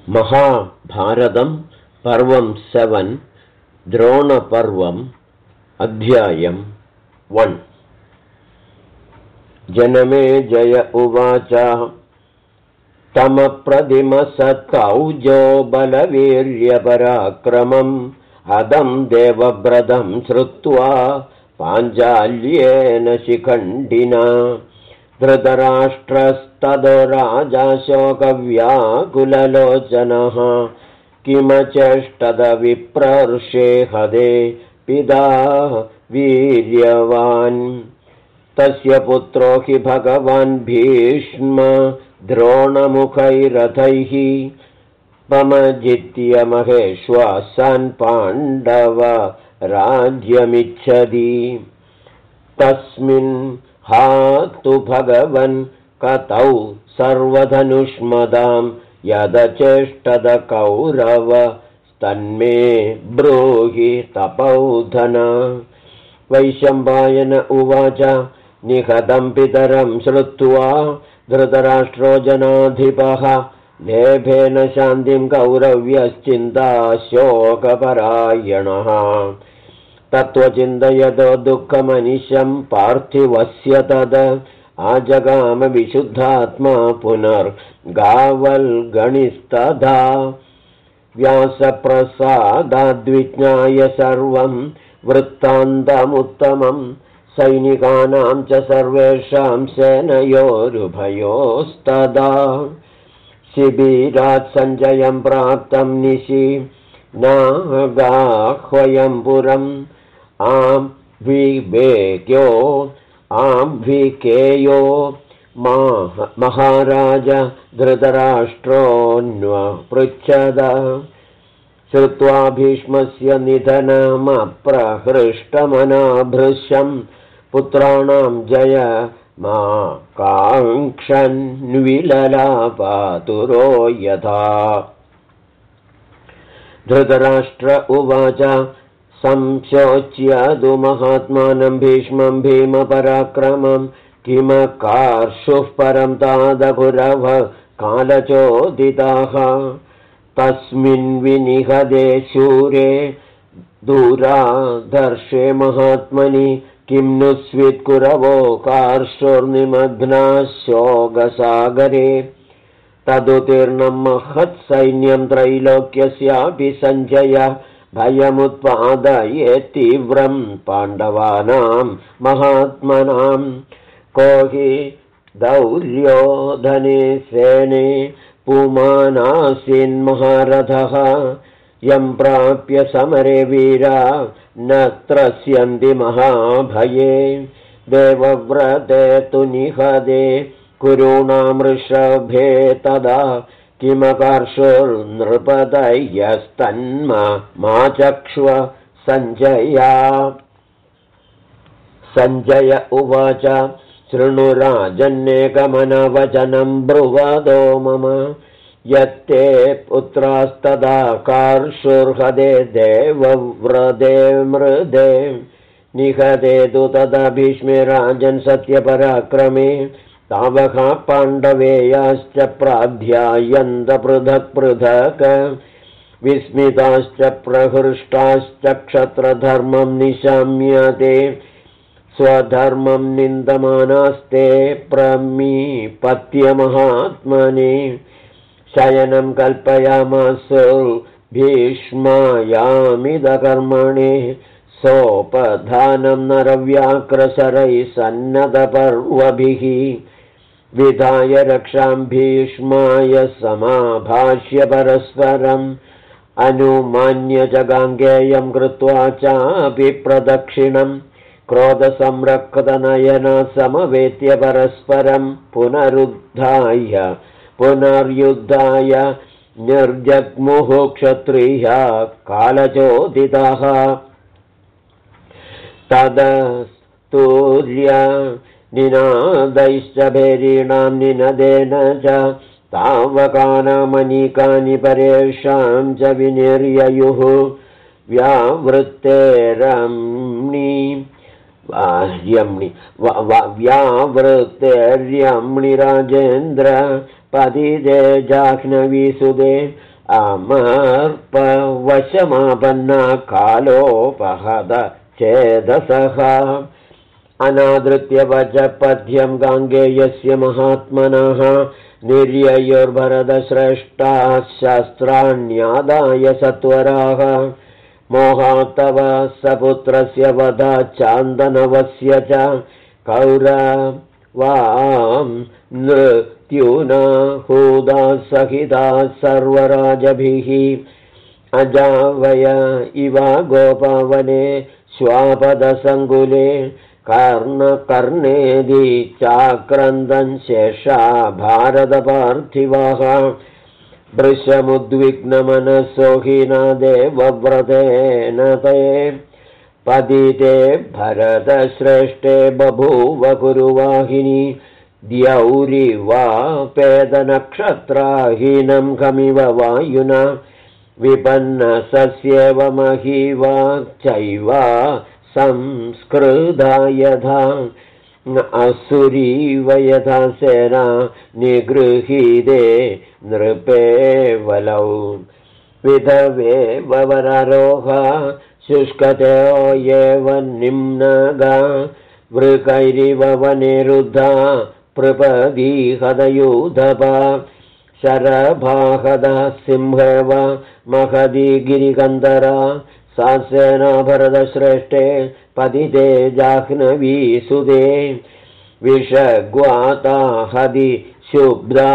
महाभारतं पर्वं 7 द्रोणपर्वम् अध्यायं 1 जनमेजय उवाच तमप्रतिमसत्कौजो बलवीर्यपराक्रमम् हदं देवव्रतं श्रुत्वा पाञ्चाल्येन शिखण्डिना धृतराष्ट्रस्ततो राजा शोकव्याकुललोचनः किमचेष्टद विप्रर्षे हदे पिता वीर्यवान् तस्य पुत्रो हि भगवान् भीष्म द्रोणमुखैरथैः पमजित्य महेश्वासान् पाण्डव राज्यमिच्छति तस्मिन् हातु भगवन् कतौ सर्वधनुष्मदां यदचेष्टद कौरव तन्मे ब्रूहि तपौधन वैशम्पायन उवाच निहतं पितरं श्रुत्वा धृतराष्ट्रो जनाधिपः लेभेन शान्तिं कौरव्यश्चिन्ता शोकपरायणः तत्त्वचिन्तयतो दुःखमनिशं पार्थिवस्य तद आजगाम विशुद्धात्मा पुनर्गावल्गणिस्तथा व्यासप्रसादाद्विज्ञाय सर्वं वृत्तान्तमुत्तमं सैनिकानां च सर्वेषां सेनयोरुभयोस्तदा शिबिरात् सञ्जयं प्राप्तं निशि नागाह्वयं पुरम् आम्भिकेयो महाराज धृतराष्ट्रोऽन्वपृच्छद श्रुत्वा भीष्मस्य निधनमप्रहृष्टमनाभृशं पुत्राणां जय मा काङ्क्षन्विललापातुरो यथा धृतराष्ट्र उवाच संशोच्यदु महात्मानं भीष्मं भीमपराक्रमं किमकार्षुः परं तादपुरव कालचोदिताः तस्मिन् विनिहदे शूरे दूरादर्शे महात्मनि किं नु स्वित्कुरवो कार्षुर्निमग्नाः शोकसागरे तदुतीर्णं महत्सैन्यं त्रैलोक्यस्यापि सञ्जय भयमुत्पादये तीव्रं पाण्डवानां महात्मनां को हि दौर्योधने सेने पुमानासीन्महारथः यं प्राप्य समरे वीरा न त्रस्यन्ति महाभये देवव्रते तु निहदे कुरूणामृषभे तदा किमकार्षुर्नृपतयस्तन्मा सञ्जया सञ्जय उवाच शृणुराजन्येकमनवचनं ब्रुवदो मम यत्ते पुत्रास्तदा कार्षुर्हदे देवव्रते मृदे निहदे तु तदा भीष्मे राजन् सत्यपराक्रमे तावः पाण्डवेयाश्च प्राध्यायन्त पृथक् पृथक् विस्मिताश्च प्रहृष्टाश्च क्षत्रधर्मं निशम्यते स्वधर्मं निन्दमानास्ते प्रमीपत्यमहात्मने शयनं कल्पयामासु भीष्मायामिदकर्मणे सोपधानं नरव्याक्रशरैः सन्नतपर्वभिः विधाय रक्षां भीष्माय समाभाष्य परस्परम् अनुमान्य जगाङ्गेयं कृत्वा चापि प्रदक्षिणं क्रोधसंरक्तनयना समवेत्य परस्परं पुनर्युद्धाय निर्जग्मुः क्षत्रियः कालचोदिताः तदस्तूर्य निनादैश्च भैरीणां निनदेन च तावकानामनीकानि परेषां च विनिर्ययुः व्यावृत्तेरम्नि व्यावृतेर्यम्णि राजेन्द्र पतिदे जाह्नवीसुदे अमर्पवशमापन्ना कालोपहद चेदसः अनादृत्य वचपद्यं गाङ्गेयस्य महात्मनः निर्ययोर्भरतश्रेष्ठाः शस्त्राण्यादाय सत्वराः मोहात्तव सपुत्रस्य वधात् चान्दनवस्य च कौरवां नृत्युना हूदा सहिता सर्वराजभिः अजावय इव गोपावने श्वापदसङ्कुले कर्णकर्णेदि चाक्रन्दन् शेषा भारतपार्थिवः वृषमुद्विग्नमनसो हीना देवव्रतेन ते पतिते भरतश्रेष्ठे बभूव कुरुवाहिनी द्यौरिवापेदनक्षत्राहीनं खमिव वायुना विपन्नसस्येव महीवाक्चैव संस्कृता यथा असुरीव यथा सेना निगृहीते नृपेवलौ विधवे वरारोहा शुष्कतो एव निम्नगा वृकैरिव वनिरुद्धा प्रपदीहदयूधपा शरभाहदा सिंहव महदी गिरिकन्दरा सा सेना भरतश्रेष्ठे पतिते जाह्नवी सुदे विषग्वाता हदि शुब्धा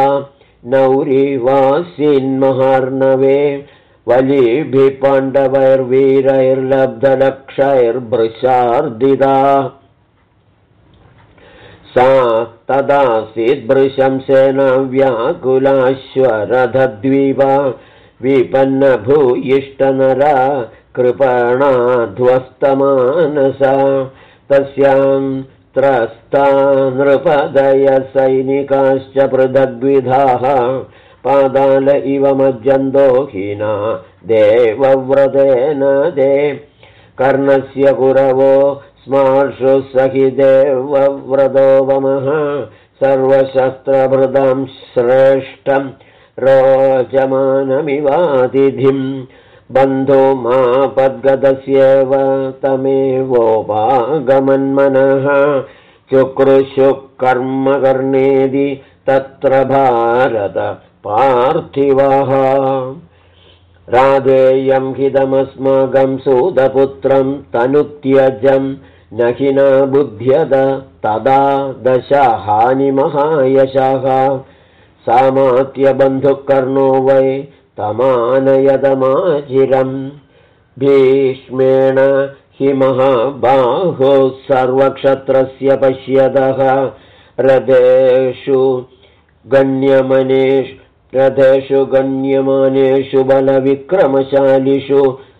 नौरिवासिन्महार्णवे वलिभिः पाण्डवैर्वीरैर्लब्धलक्षैर्भृशार्दिता सा तदासीद्भृशं सेना व्याकुलाश्वरथद्वीपा विपन्नभूयिष्ठनरा कृपणाध्वस्तमानसा तस्यां त्रस्ता नृपदयसैनिकाश्च पृथग्विधाः पादाल इव मज्जन्तो हीना देवव्रतेन ते कर्णस्य कुरवो स्मार्षु सहि देवव्रतो वमः सर्वशस्त्रभृतं श्रेष्ठं रोचमानमिवातिथिम् बन्धुमापद्गतस्येव तमेवोपागमन्मनः चुक्रुषु कर्मकर्णेदि तत्र भारत पार्थिवः राधेयं हितमस्माकं सूतपुत्रं तनुत्यजं न हि न बुध्यत तदा दशहानिमहायशः सामात्यबन्धुकर्णो वै तमानयदमाचिरम् भीष्मेण हि महाबाहो सर्वक्षत्रस्य पश्यतः रथेषु गण्यमानेषु बलविक्रमशालिषु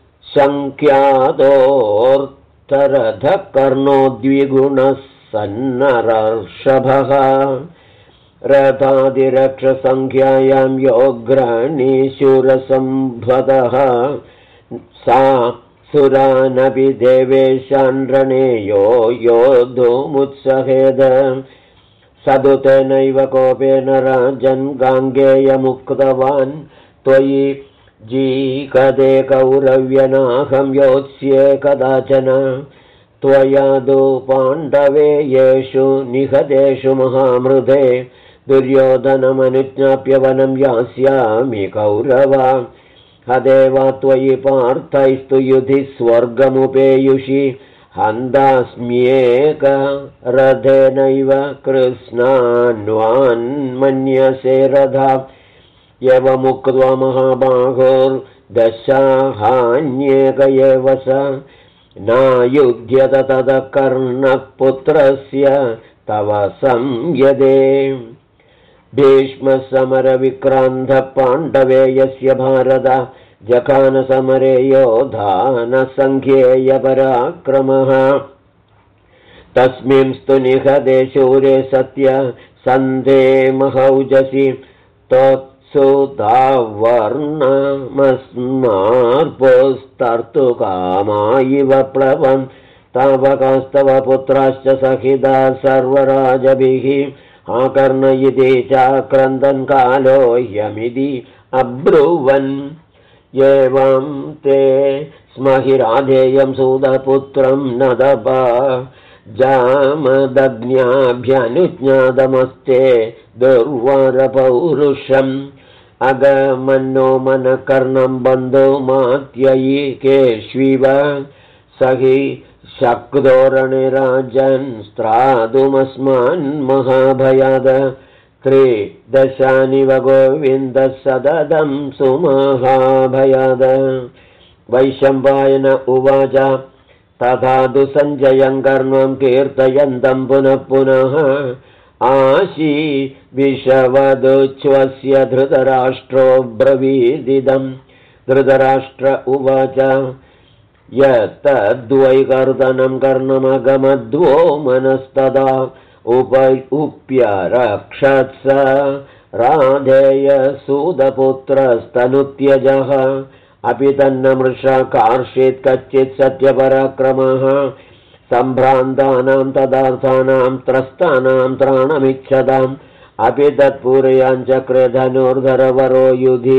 सङ्ख्यातोऽर्थरथकर्णो द्विगुणः सन्नरर्षभः रथादिरक्षसङ्ख्यायां योग्रणीशूरसम्भवतः सा सुरानपि देवेशान् रणेयो योद्धुमुत्सहेद सदुतेनैव कोपेन राजन् गाङ्गेयमुक्तवान् त्वयि जीकदे कौरव्यनाहं योत्स्ये कदाचन त्वया तु पाण्डवे येषु निहतेषु महामृधे दुर्योधनमनुज्ञाप्य वनं यास्यामि कौरवा हदेवा त्वयि पार्थैस्तु युधि स्वर्गमुपेयुषि हन्तास्म्येक रथेनैव कृष्णान्वान्मन्यसे रथा एवमुक्त्वा महाबाहोर्दशाहान्येक एव स नायुध्यत ततः कर्णः पुत्रस्य तव संयदे भीष्मसमरविक्रान्तः पाण्डवे यस्य भारत जखानसमरे योधानसङ्ख्येयपराक्रमः तस्मिंस्तु निहते शूरे सत्य सन्धे महौजसि त्वत्सुधावर्णमस्मार्पुस्तर्तुकामा इव प्लवन् तावकास्तव पुत्राश्च सहिता सर्वराजभिः आकर्ण इति चाक्रन्दन् कालो ह्यमिति अब्रुवन् एवं ते स्महिराधेयं सूदपुत्रं नदपा जामदग्न्याभ्यनुज्ञातमस्ते दुर्वारपौरुषम् अगमन्नो मनकर्णं बन्धो मात्ययि केष्विव सहि शक्दोरणिराजन् स्त्रादुमस्मान्महाभयाद त्रिदशानिव गोविन्दः सददं सुमहाभयाद वैशम्पायन उवाच तथा तु सञ्जयं कर्मं कीर्तयन्तं पुनः पुनः आशी विषवदुच्छ्वस्य धृतराष्ट्रो ब्रवीदिदं धृतराष्ट्र उवाच यत्तद्वैकर्तनं कर्णमगमद्वो मनस्तदा उप्यरक्षत्स राधेयसूदपुत्रस्तनुत्यजः अपि तन्न मृषा कार्षीत् कच्चित् सत्यपराक्रमः सम्भ्रान्तानां तदार्थानां त्रस्तानां त्राणमिच्छताम् अपि तत्पूरयाञ्चक्रे धनुर्धरवरो युधि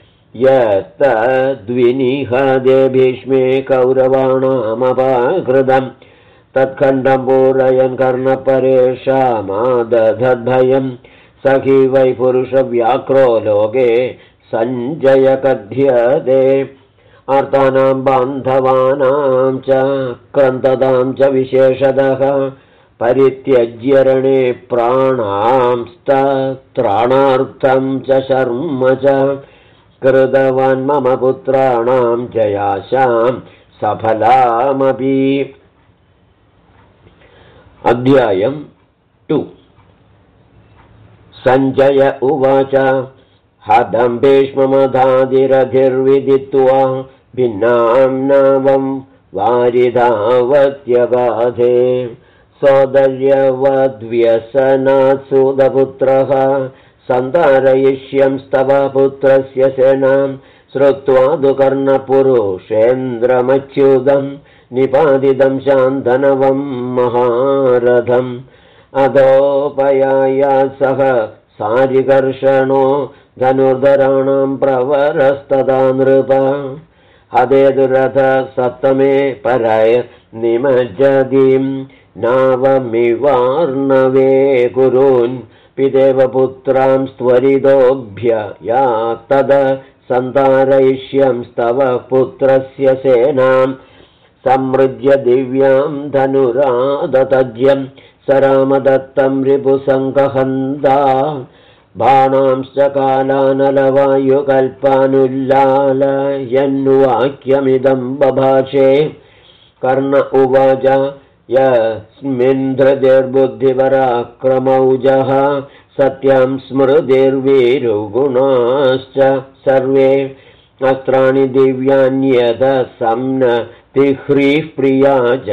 यत्तद्विनिहदे भीष्मे कौरवाणामपाकृतम् तत्खण्डं पूरयन् कर्णपरेषामादधद्भयम् सखी वै पुरुषव्याक्रो लोके सञ्जय कथ्यते अर्थानां बान्धवानां च क्रन्दतां च विशेषतः परित्यज्य रणे प्राणांस्त्राणार्थं च शर्म च कृतवान् मम पुत्राणां जयाशां सफलामपि। अध्यायं 2 सञ्जय उवाच हदं भीष्ममधादिरधिर्विदित्वा भिन्नां नावं वारिधावत्यगाधे सौदर्यवद्व्यसनात् सूदपुत्रः सन्धारयिष्यंस्तव पुत्रस्य सेनां श्रुत्वा दुकर्णपुरुषेन्द्रमच्युतं निपातितं शान्तनवं महारथम् अधोपयायात् सह सारिकर्षणो धनुर्धराणां प्रवरस्तदा नृप हदेदुरथ सप्तमे परैर्निमज्जतीं नावमिवार्णवे कुरून् पितेव पुत्रां त्वरितोऽभ्यया तद सन्धारयिष्यंस्तव पुत्रस्य सेनां समृज्य दिव्यां धनुरादतज्यं सरामदत्तं रिपुसङ्गहन्ता बाणांश्च कालानलवायुकल्पानुल्लालयन्वाक्यमिदं बभाषे कर्ण उवाच यस्मिन् धृतिर्बुद्धिपराक्रमौजः सत्यं स्मृतिर्वीरुगुणाश्च सर्वे अस्त्राणि दिव्यान्यद सम्नतिह्रीः प्रिया च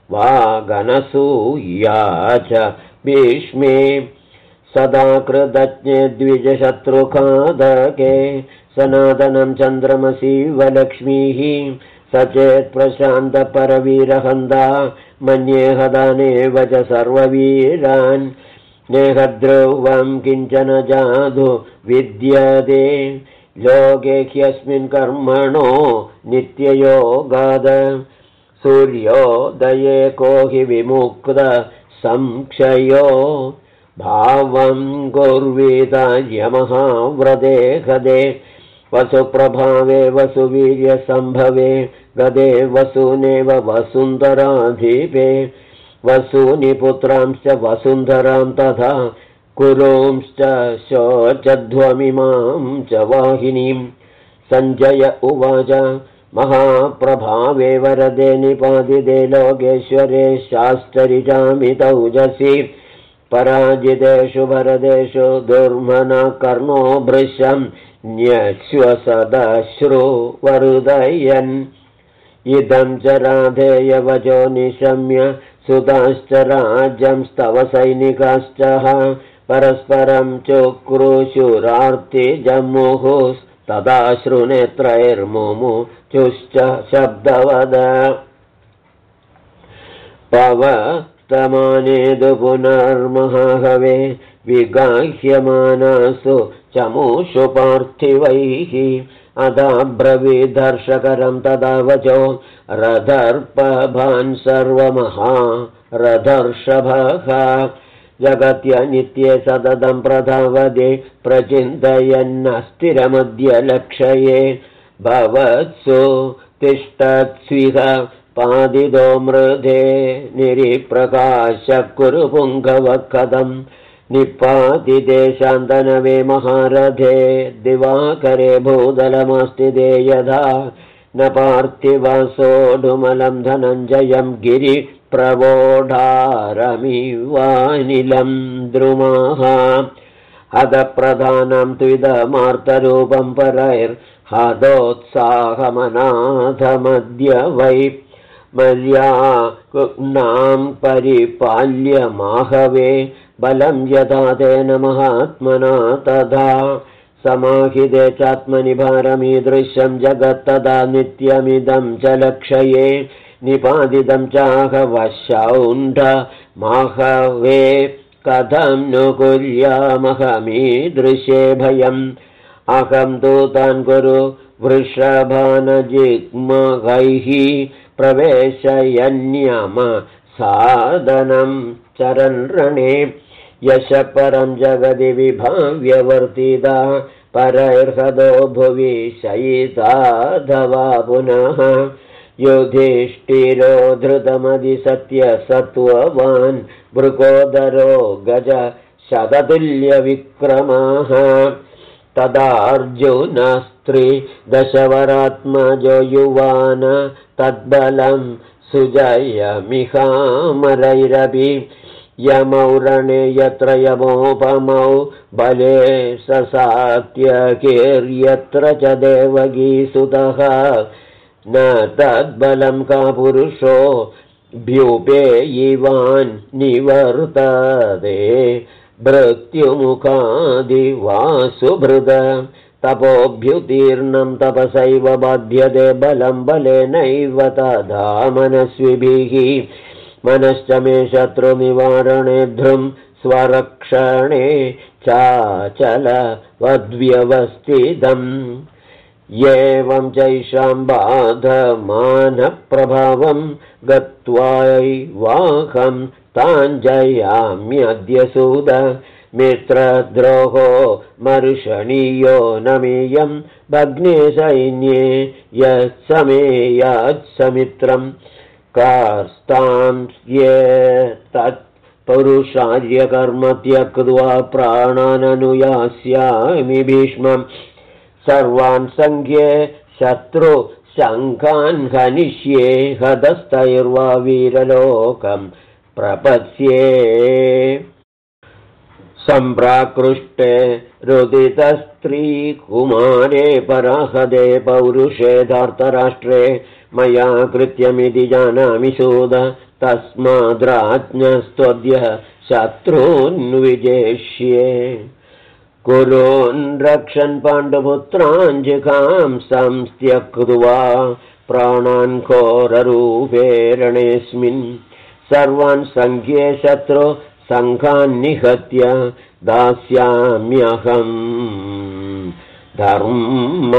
वागनसूया च भीष्मे सदा कृतज्ञे द्विजशत्रुखादके सनातनं चन्द्रमसीव लक्ष्मीः सचेत् प्रशान्तपरवीरहन्ता मन्ये हदानेव च सर्ववीरान् नेहद्रुवं किञ्चन जादु विद्यते लोके ह्यस्मिन् कर्मणो नित्ययोगाद सूर्योदये को हि विमुक्त संक्षयो भावं कुर्वीतार्यमहाव्रते गदे वसुप्रभावे वसुवीर्यसम्भवे गदे वसूनेव वसुन्धराधिपे वसूनि पुत्रांश्च वसुन्धरां तथा कुरूंश्च शोचध्वमिमां च वाहिनीं। सञ्जय उवाच महाप्रभावे वरदे निपातिते लोकेश्वरे शास्त्रिजामि तौजसि पराजितेषु भरदेषु दुर्मना कर्णो भृशं न्यश्वसदश्रु वरुदयन् इदं च राधेयवचो निशम्य सुताश्च राज्यं स्तव सैनिकाश्च परस्परं चुक्रुशुरार्तिजमुः तदाश्रुनेत्रैर्मुमुचुश्च शब्दवद पवस्तमानेदु पुनर्महाहवे विगाह्यमानासु चमूषु पार्थिवैः अदाब्रवीदर्शकरं तदा वचो रथर्पभान् सर्वमहा रथर्षभः जगत्यनित्ये सततं प्रधावदे प्रचिन्तयन्नस्थिरमद्य लक्षये भवत्सु तिष्ठत्स्विह पादिदो मृधे निरिप्रकाशः कुरु पुङ्गवः कथम् निपातिते शान्तनवे महारथे दिवाकरे भूदलमस्तिते यथा न पार्थिवसोढुमलं धनञ्जयं गिरिप्रवोढारमिवानिलं द्रुमाः हतप्रधानं त्विदमार्तरूपं परैर्हतोत्साहमनाथमद्य वै मर्याकुग्नां परिपाल्य माहवे बलं यथा तेन महात्मना तथा समाहिते चात्मनि भारमीदृश्यं जगत्तदा नित्यमिदं च लक्षये निपादितं चाहवशौण्ढ माहवे कथं नु कुर्यामहमीदृशे भयम् अहं तु तान् कुरु वृषभानजिग्मगैः प्रवेशयन्यम साधनं चरन् रणे यशपरं जगदि विभाव्यवर्तिता परैर्हदो भुवि शयिताधवा पुनः युधिष्ठिरो धृतमधिसत्यसत्त्ववान् भृकोदरो गज शततुल्यविक्रमः तदार्जुनस्त्रिदशवरात्मजो युवान तद्बलं सुजयमिहामरैरपि यमौ रणे यत्र यमोपमौ बले ससात्यकीर्यत्र च देवगीसुतः न तद्बलं का पुरुषो भ्युपेयिवान् निवर्तते मृत्युमुखादिवासुभृद तपोभ्युतीर्णं तपसैव बाध्यते बलं बलेनैव तथा मनस्विभिः मनश्च मे शत्रुनिवारणे ध्रुं स्वरक्षणे चाचलवद्व्यवस्थितम् एवं चैषां बाधमानप्रभावं गत्वैवाहं ताञ्जयाम्यद्य सूद मित्रद्रोहो मर्षणीयो नमेयं भग्ने सैन्ये यत्समेयात्समित्रं कार्स्तां ये तत् पौरुषार्यकर्म त्यक्त्वा प्राणाननुयास्यामि भीष्मं सर्वान् संख्ये शत्रुशङ्खान् हनिष्ये हतस्तैर्वा वीरलोकं प्रपत्स्ये सम्प्राकृष्टे रुदितस्त्रीकुमारे पराहदे पौरुषे धार्तराष्ट्रे मया कृत्यमिति जानामि सूद तस्माद्राज्ञस्त्वद्य शत्रून् विजेष्ये कुरून् रक्षन् पाण्डुपुत्रान् जिघां संस्त्यक्त्वा प्राणान् घोररूपेरणेऽस्मिन् सर्वान् संख्ये शत्रु संघान्निहत्य दास्याम्यहम् धर्म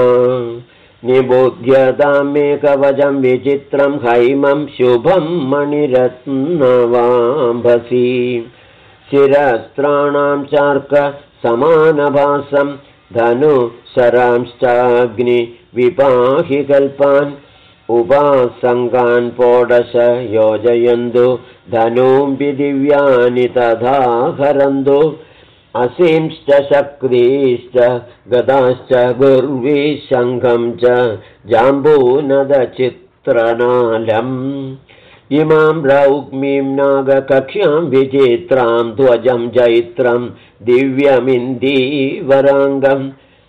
निबोध्यतामेकवचं विचित्रं हैमं शुभं मणिरत्नवाम्भसि शिरस्त्राणां चार्क समानभासं धनुशरांश्चाग्निविपाहि कल्पान् उपासङ्गान् पोडश योजयन्तु धनूंपि दिव्यानि तथा हरन्तु असींश्च शक्रीश्च गदाश्च गुर्विशङ्खं च जाम्बूनदचित्रनालम् इमां रौक्मीं नागकक्ष्यां विचित्रां ध्वजं जैत्रं दिव्यमिन्दीवराङ्गं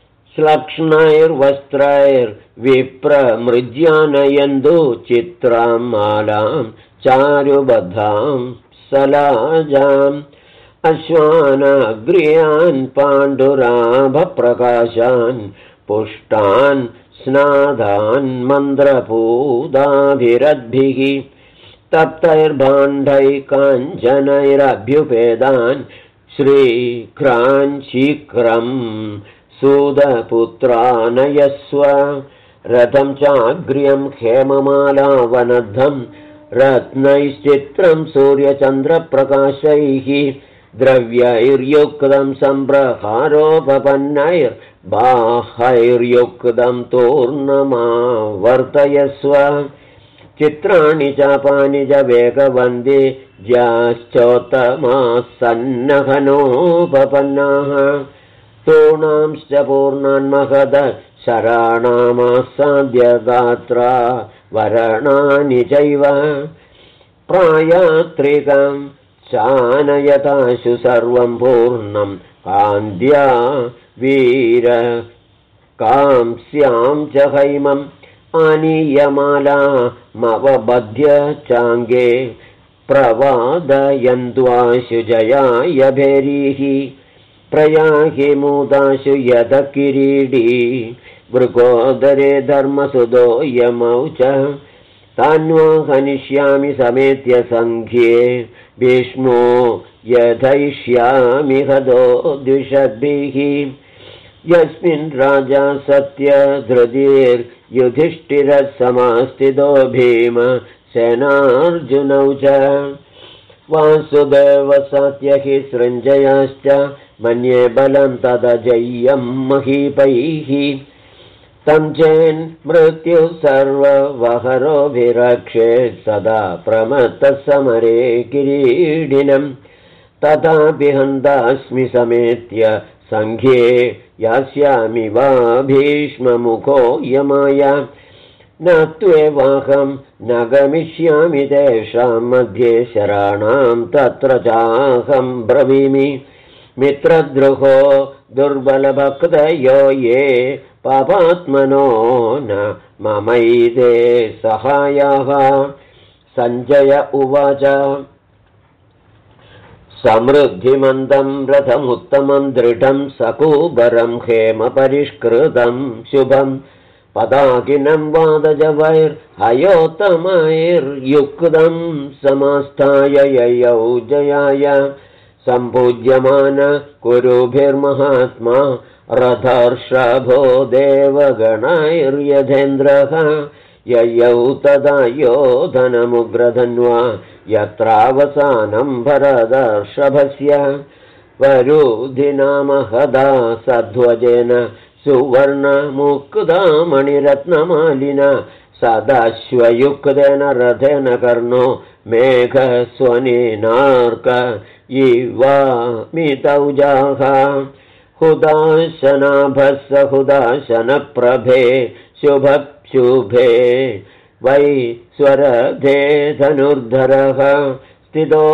श्लक्ष्णैर्वस्त्रैर्विप्रमृज्यानयन्तु चित्रां मालां चारुबद्धां सलाजाम् अश्वानाग्र्यान् पाण्डुराभप्रकाशान् पुष्टान् स्नादान् मन्द्रपूदाभिरद्भिः तप्तैर्भाण्डैः काञ्चनैरभ्युपेदान् श्रीघ्रान् शीघ्रं सूदपुत्रानयस्व रथं चाग्र्यं हेममालावनद्धं रत्नैश्चित्रं सूर्यचन्द्रप्रकाशैः द्रव्यैर्युक्तं सम्प्रहारोपपन्नैर्बाहैर्युक्तं तूर्णमावर्तयस्व चित्राणि चापानि च वेगवन्ति ज्याश्चोत्तमाः सन्नहनोपपन्नाः तूर्णांश्च पूर्णान्महद शराणामासाद्यगात्रा वरणानि चैव प्रायात्रिकं चानयताशु सर्वं पूर्णं कान्द्या वीरकांस्यां च हैमम् आनीयमालामवबध्य चाङ्गे प्रवादयन्द्वाशु जयाय भेरीः प्रयाहि मूदाशु यद किरीडी मृगोदरे धर्मसुदो यमौ च तान्वा हनिष्यामि समेत्य सङ्ख्ये भीष्मो यथयिष्यामि हदो द्विषद्भिः यस्मिन् राजा सत्यधृतिर्युधिष्ठिरः समास्थितो भीम सेनार्जुनौ च वासुदेवसात्यहि सृञ्जयाश्च मन्ये बलं तदजय्यं महीपैः तं चेन्मृत्युः सर्ववहरो विरक्षेत् सदा प्रमत्तः समरे किरीडिनं तथापि हन्तास्मि समेत्य सङ्ख्ये यास्यामि वा भीष्ममुखो यमाय न त्वेवाहं न गमिष्यामि तेषां मध्ये शराणां तत्र चाहं ब्रवीमि मित्रद्रुहो दुर्बलभक्तयो ये पापात्मनो न ममैते सहायाः सञ्जय उवाच समृद्धिमन्तं रथमुत्तमं दृढं सकूबरं हेमपरिष्कृतं शुभं पदाकिनं वादजवैर्हयोत्तमैर्युक्तं समास्थाय ययौ जयाय सम्पूज्यमान कुरुभिर्महात्मा रथर्षभो देवगणैर्यथेन्द्रः ययौ तदा योधनमुग्रधन्वा यत्रावसानं भरतर्षभस्य वरुधिनामहदा सध्वजेन सुवर्णमुक्तामणिरत्नमालिना सदाश्वयुक्तेन रथेन कर्णो मेघस्वनेनार्क इवामितौजाः हुदाशनाभस्य हुदाशनप्रभे शुभे वै स्वरधे धनुर्धरः स्थितो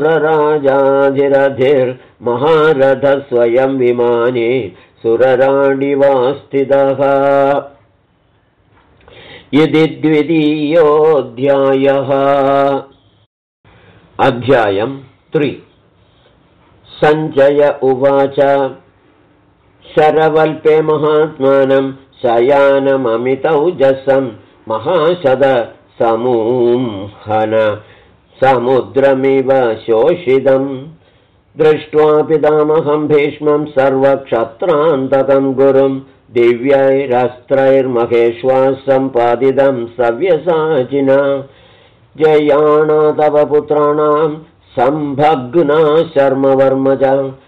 रराजाधिरधिर्महारथः स्वयं विमाने सुरराणिवा स्थितः इति द्वितीयोऽध्यायः। अध्यायं 3। सञ्जय उवाच शरवल्पे महात्मानं शयानममितौजसं महाशदसमूहन समुद्रमिव शोषितं दृष्ट्वा पितामहं भीष्मं सर्वक्षत्रान्तकं गुरुं दिव्यैरस्त्रैर्महेश्वासं सम्पादितं सव्यसाचिना जयाणा तव पुत्राणां सम्भग्ना शर्मवर्मज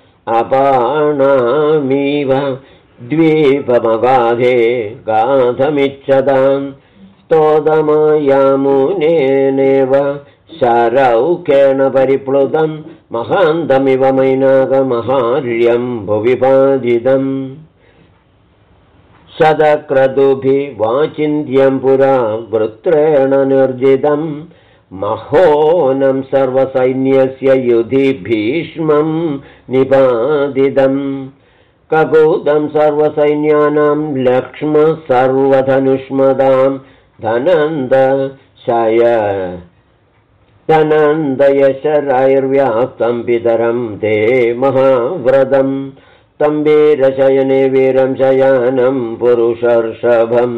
अपाणामीव द्वीपमगाधे गाधमिच्छतां स्तोदमायामुनेनेव शरौकेण परिप्लुतं महान्तमिव मैनाकमहार्यं भुवि पादितम् शतक्रतुभिवाचिन्त्यं पुरा वृत्रेण निर्जितं महोनं सर्वसैन्यस्य युधि भीष्मं निपादितं कपूतं सर्वसैन्यानां लक्ष्म सर्वधनुष्मदां धनन्दयशरैर्व्याप्तं पितरं ते महाव्रतं तं वीरशयने वीरं शयानं पुरुषर्षभं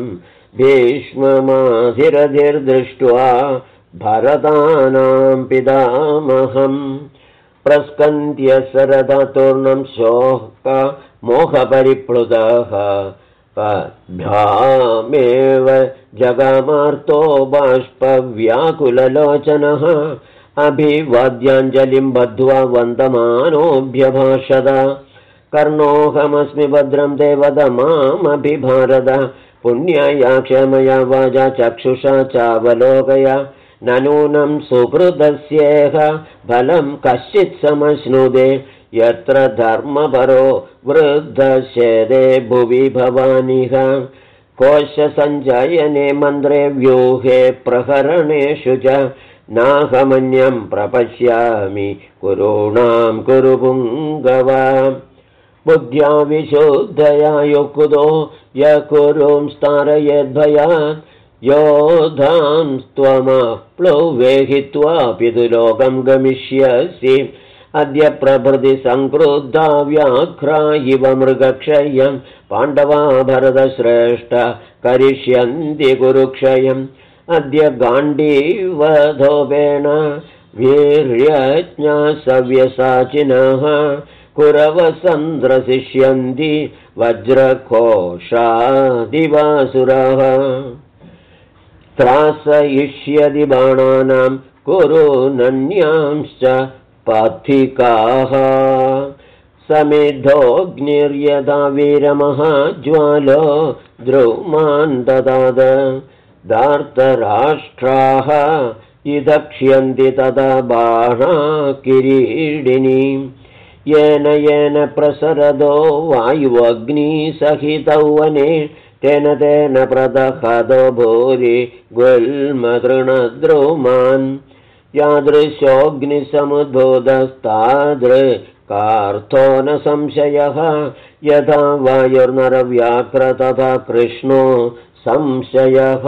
भीष्ममाधिरधिर्दृष्ट्वा भरतानां पितामहं प्रस्कन्त्य सरथतूर्णं शोक मोहपरिप्लुतः पद्भ्यामेव जगमार्तो बाष्पव्याकुललोचनः अभिवाद्याञ्जलिं बद्ध्वा वन्दमानोऽभ्यभाषत कर्णोऽहमस्मि भद्रं देवदमामभिभारत पुण्याया क्षमया वाजा चक्षुषा चावलोकय ननूनं सुकृतस्येह फलं कश्चित् समश्नुते यत्र धर्मपरो वृद्धश्चेदे भुवि भवानिह कोशसञ्चयने मन्त्रे व्यूहे प्रहरणेषु च नाहमन्यं प्रपश्यामि कुरूणां कुरु पुङ्गव बुद्ध्या विशुद्धया युक्तो य कुरुं स्तारयेद्भयात् योधांस्त्वमप्लुवे हित्वा पितुलोकं गमिष्यसि अद्य प्रभृति संक्रुद्धा व्याघ्रा इव मृगक्षयं पाण्डवा भरतश्रेष्ठ करिष्यन्ति कुरुक्षयम् अद्य गाण्डीवधोपेन वीर्यज्ञा सव्यसाचिनः कुरवसन्द्रसिष्यन्ति वज्रकोशादिवासुरः त्रासयिष्यति बाणानां कुरुनन्यांश्च पाथिकाः समिद्धोऽग्निर्यदा वीरमहाज्वालो द्रुमान् ददाद धार्तराष्ट्राः इदक्ष्यन्ति तदा बाणा किरीडिनीं येन येन प्रसरदो वायुवग्निसहितौ वने तेन तेन प्रदहतो भूरि गुल्मतृणद्रुमान् यादृशोऽग्निसमुद्भूतस्तादृकार्थो न संशयः यथा वायुर्नरव्याघ्र तथा कृष्णो संशयः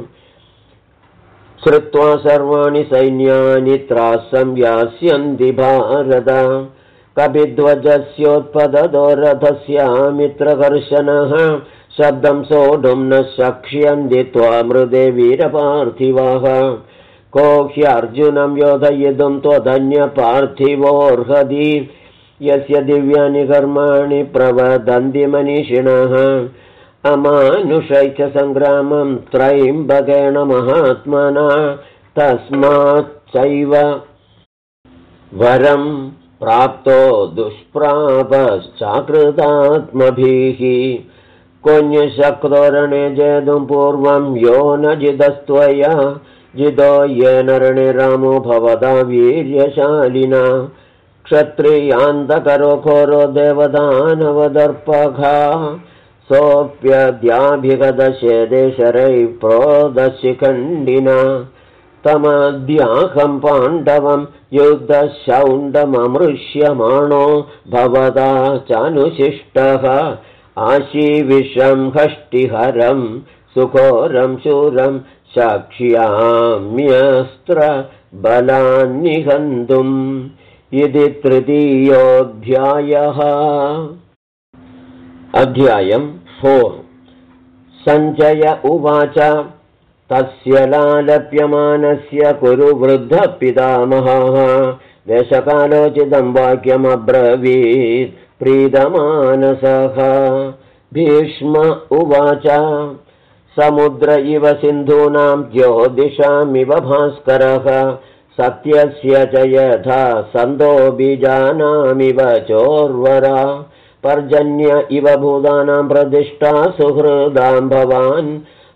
श्रुत्वा सर्वाणि सैन्यानि त्रासं यास्यन्ति भारत कपिध्वजस्योत्पततो रथस्यामित्रकर्षणः शब्दं सोढुं न शक्ष्यन्ति त्वामृते वीरपार्थिवाः को ह्यर्जुनं योधयितुं त्वधन्यपार्थिवोऽर्हति यस्य दिव्यानि कर्माणि प्रवदन्ति मनीषिणः अमानुषैः सङ्ग्रामं त्रयम्बकेन महात्मना तस्माच्चैव वरं प्राप्तो दुष्प्रापश्चाकृतात्मभिः कोऽन्यशक्तोरणे जेतुं पूर्वं यो न जितस्त्वया जितो येन रणे रामो भवता वीर्यशालिना क्षत्रियान्तकरो घोरो देवदानवदर्पघा सोऽप्यद्याभिगतशेदे शरैः प्रोदशिखण्डिना तमद्याहं पाण्डवं युद्धशौण्डममृष्यमाणो भवता चानुशिष्टः आशीविषं हष्टिहरं सुघोरं शूरं शक्ष्याम्यस्त्र बलान्निहन्तुम् इति तृतीयोऽध्यायः। अध्यायं 4। सञ्जय उवाच तस्य लालप्यमानस्य कुरु वृद्धः पितामहः देशकालोचितं वाक्यमब्रवीत् प्रीतमानसः। भीष्म उवाच समुद्र इव सिन्धूनां ज्योतिषामिव भास्करः सत्यस्य च यथा सन्दो बीजानामिव चोर्वरा पर्जन्य इव भूतानां प्रतिष्ठा सुहृदां भवान्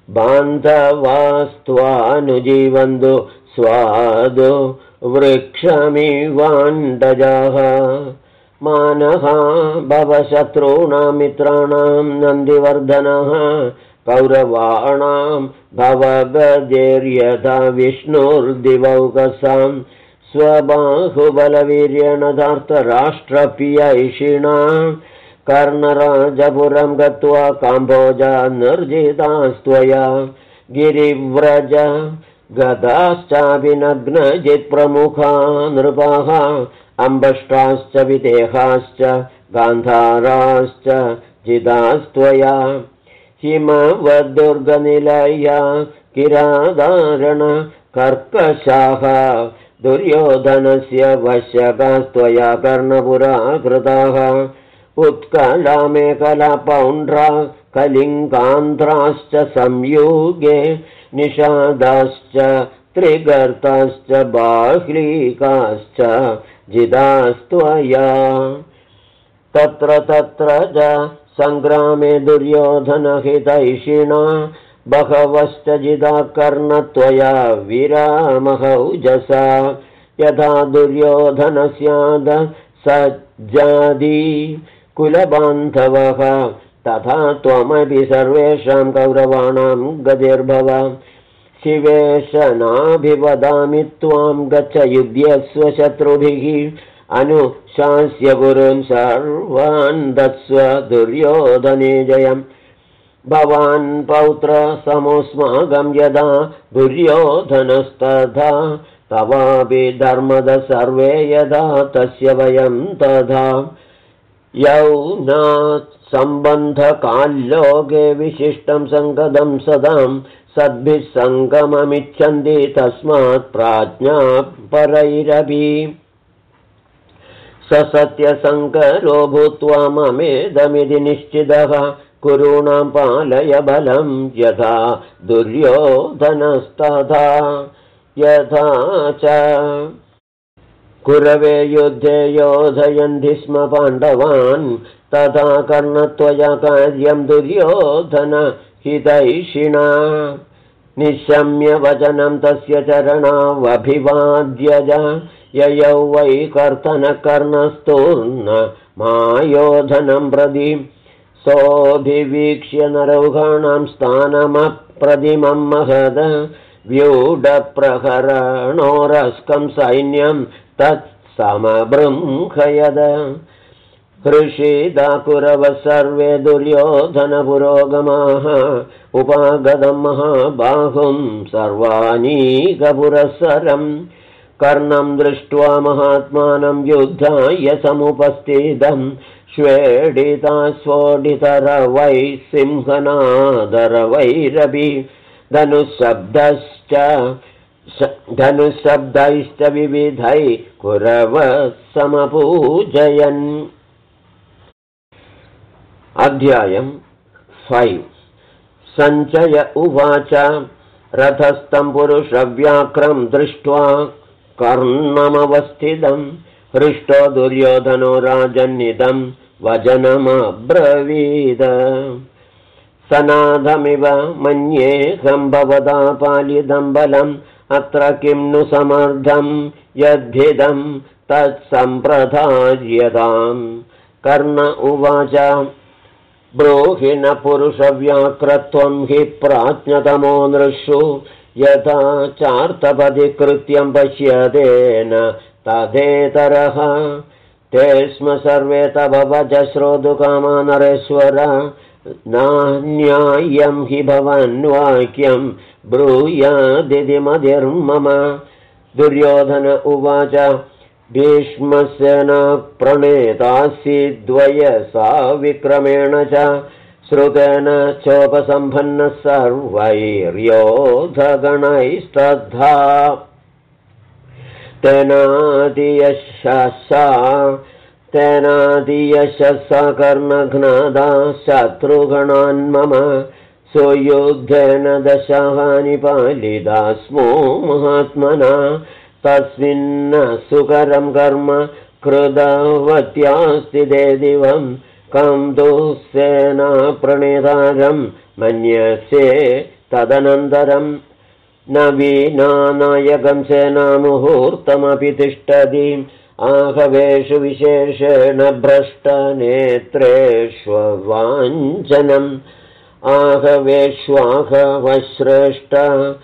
बान्धवास्त्वानुजीवन्तु स्वादु वृक्षमिवाण्डजाः मानः भवशत्रूणां मित्राणां नन्दिवर्धनः कौरवाणां भवगजेर्यथा विष्णुर्दिवौकसां स्वबाहुबलवीर्येण धार्तराष्ट्रप्रियैषिणा कर्णराजपुरं गत्वा काम्भोजा निर्जितास्त्वया गिरिव्रज गदाश्चाभिनग्नजित्प्रमुखा नृपाः अम्बष्टाश्च विदेहाश्च गान्धाराश्च जितास्त्वया हिमवद्दुर्गनिलया किरादारण कर्कशाः दुर्योधनस्य वश्यकास्त्वया कर्णपुरा कृताः उत्कलामेकलपौण्ड्रा कलिङ्गान्ध्राश्च संयुगे निषादाश्च त्रिगर्ताश्च बाह्लीकाश्च जिदास्त्वया तत्र तत्र च सङ्ग्रामे दुर्योधनहितैषिणा बहवश्च जिदा कर्णत्वया विरामहौजसा यथा दुर्योधनस्याद सज्जादी कुलबान्धवः तथा त्वमपि सर्वेषां कौरवाणां गतिर्भव शिवेशनाभिवदामि त्वां गच्छ युध्यस्व शत्रुभिः अनुशास्य गुरून् सर्वान् दत्स्व दुर्योधने जयम् भवान् पौत्र समोऽस्माकं यदा दुर्योधनस्तथा तवापि धर्मद सर्वे यदा तस्य वयं तथा यौनात् सम्बन्धकाल्लोके विशिष्टं सङ्गतं सदां सद्भिः सङ्गममिच्छन्ति तस्मात् प्राज्ञा परैरपि स सत्यसङ्करो भूत्वा ममेदमिति निश्चितः कुरूणां पालय बलं यथा दुर्योधनस्तथा यथा च कुरवे युद्धे योधयन्ति स्म पाण्डवान् तथा कर्णत्वया कार्यं दुर्योधन हितैषिणा निशम्य वचनं तस्य चरणावभिवाद्य ययौ वै कर्तनकर्णस्तूर्न मायोधनं प्रति सोऽभिवीक्ष्य नरौघाणां स्थानमप्रतिमं महद व्यूढप्रहरणोरस्कं सैन्यं तत्समबृंहयद हृषिदा कुरवः सर्वे दुर्योधनपुरोगमाः उपागतं महाबाहुं सर्वानीकपुरःसरम् कर्णं दृष्ट्वा महात्मानं युद्धाय समुपस्थितं श्वेडिता स्फोटितरवै सिंहनादरवैरपि धनुःशब्दैश्च विविधै कुरवः समपूजयन्। अध्यायं 5 सञ्चय उवाच रथस्थं पुरुषव्याघ्रं दृष्ट्वा कर्णमवस्थितं हृष्टो दुर्योधनो राजन्निदं वचनमब्रवीद सनाथमिव मन्येऽहं भवता पालितं बलम् अत्र किं नु समर्थं यद्धिदं तत्सम्प्रधार्यताम्। कर्ण उवाच ब्रूहि न पुरुषव्याघ्रत्वं हि प्राज्ञतमो नृषु यथा चार्तपदिकृत्यं पश्यतेन तथेतरः ते स्म सर्वे तव वच श्रोतुकामा नरेश्वर नान्याय्यं हि भवन्वाक्यं ब्रूयादिति मतिर्मम। दुर्योधन उवाच भीष्मसेन प्रणेतासि द्वयसा विक्रमेण च श्रुतेन चोपसम्पन्नः सर्वैर्योधगणैस्तथा तेनादियशसा कर्णघ्नादा शत्रुगणान् मम सुयुद्धेन दशाहानि पालिता स्मो महात्मना तस्मिन्न सुकरं कर्म कृतवत्यास्ति ते दिवं कं दुःसेना प्रणेतारं मन्यसे तदनन्तरं नवीनानायकं सेनामुहूर्तमपि तिष्ठति आहवेषु विशेषेण भ्रष्टनेत्रेष्ववाञ्छनम् आहवेष्वाहवश्रेष्ठ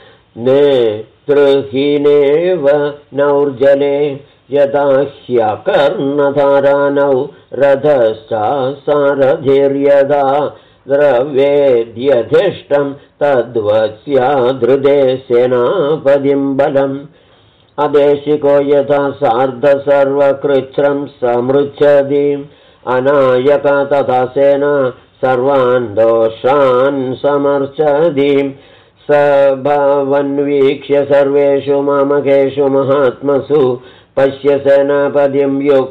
नेतृहीनेव नौर्जले यदा ह्यकर्णधारानौ रथश्च सारथिर्यदा द्रव्येद्यधिष्ठं तद्वत्स्याधृते सेनापतिं बलम् अदेशिको यथा सार्धसर्वकृच्छ्रं समृच्छति अनायका तथा सेना सर्वान् दोषान् समर्चति स भवन्वीक्ष्य सर्वेषु मामकेषु महात्मसु पश्य सेनापतिं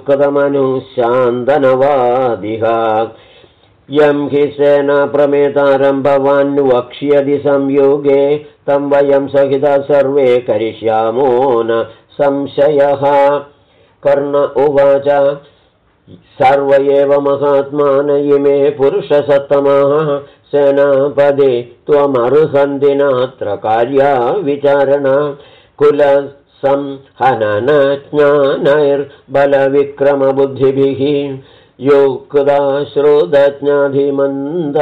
युक्तमनुशान्तनवादिह यं हि सेनाप्रमेतारं भवान् वक्ष्यति संयुगे तं वयं सहिता सर्वे करिष्यामो न संशयः। कर्ण उवाच सर्व एव महात्मान इमे पुरुषसत्तमाः सेनापदे त्वमर्हन्ति नात्र कार्या विचारणा कुलसंहननज्ञानैर्बलविक्रमबुद्धिभिः युक्ता श्रुतज्ञाधिमन्द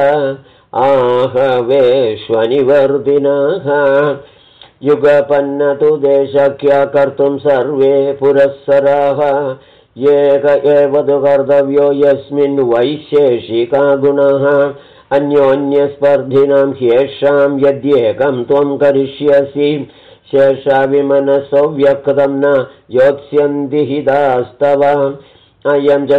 आहवेश्वनिवर्तिनः युगपन्न तु देशक्या कर्तुं सर्वे पुरःसराः एक एव तु कर्तव्यो यस्मिन् वैशेषिका गुणः अन्योन्यस्पर्धिनां ह्येषां यद्येकं त्वं करिष्यसि शेषा विमनसो व्यक्तं न योत्स्यन्ति हि दास्तव अयं च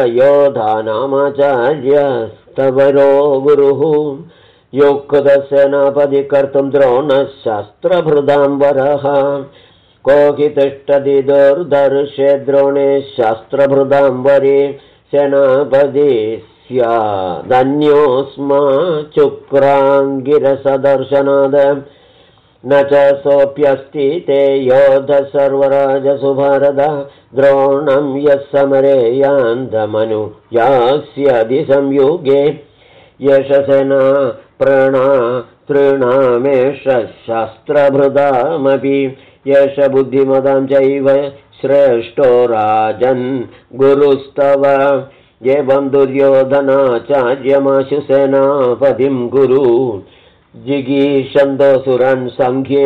सर्वयोधानामाचार्यस्तवरो गुरुः युक्तसेनापदि कर्तुं द्रोणः शास्त्रभृदां वरः को हि तिष्ठति दुर्दर्शे द्रोणे शास्त्रभृदां वरे सेनापदि स्यादन्योऽस्मा चुक्राङ्गिरसदर्शनाद न च सोऽप्यस्ति ते योध सर्वराजसु भारत द्रोणं यः समरे यान्दमनु यास्यदि संयुगे यश सेना प्रणा तृणामेष शास्त्रभृदामपि यश बुद्धिमतां चैव श्रेष्ठो राजन् गुरुस्तव एवं दुर्योधनाचार्यमाशु सेनापतिं गुरु जिगीषन्दोऽसुरन् संख्ये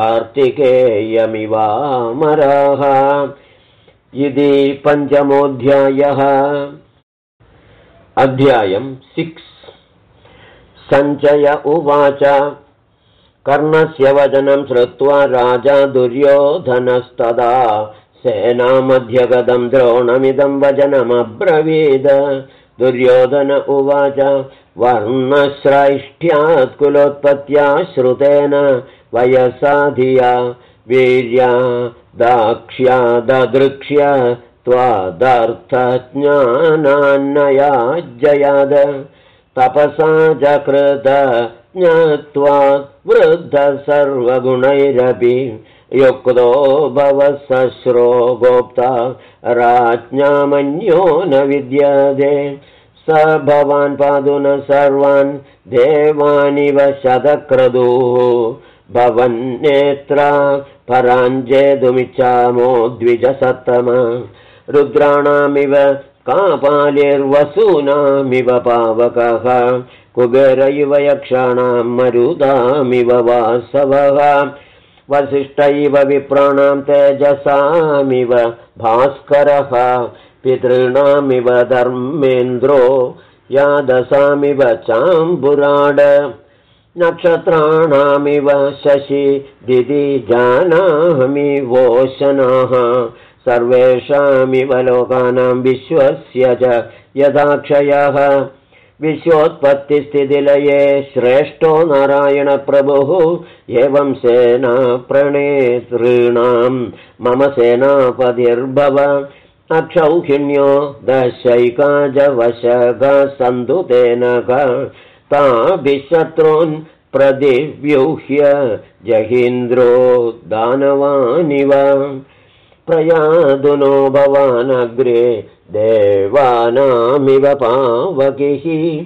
कार्तिकेयमिवामराः इति पञ्चमोऽध्यायः। अध्यायं 6। सञ्जय उवाच कर्णस्य वचनं श्रुत्वा राजा दुर्योधनस्तदा सेनामध्यगतं द्रोणमिदं वचनमब्रवीद दुर्योधन उवाच वर्णश्रैष्ठ्यात् कुलोत्पत्त्या श्रुतेन वयसा धिया वीर्या दाक्ष्या ददृक्ष्य त्वादर्थज्ञानान्नया जयाद तपसा जकृत ज्ञात्वात् वृद्ध सर्वगुणैरपि युक्तो भवः सश्रो गोप्ता राज्ञामन्यो न विद्यते स भवान् पादुन सर्वान् देवानिव शतक्रतुः भवन्नेत्रा पराञ्जेतुमिच्छामो द्विजसत्तम रुद्राणामिव कापालिर्वसूनामिव पावकः कुबेर इव यक्षाणां मरुदामिव वासवः वसिष्ठ इव विप्राणां तेजसामिव भास्करः पितॄणामिव धर्मेन्द्रो यादसामिव चाम्बुराड नक्षत्राणामिव शशि दिदिजानामिवोशनाः सर्वेषामिव लोकानां विश्वस्य च यथाक्षयः विश्वोत्पत्तिस्थितिलये श्रेष्ठो नारायणप्रभुः एवं सेना प्रणेतॄणां मम सेनापतिर्भव अक्षौहिण्यो दशैकाजवशगा सन्तु तेन ताभिशत्रून् प्रतिव्यूह्य जहीन्द्रो दानवानिव प्रयादुनो भवानग्रे देवानामिव पावकिः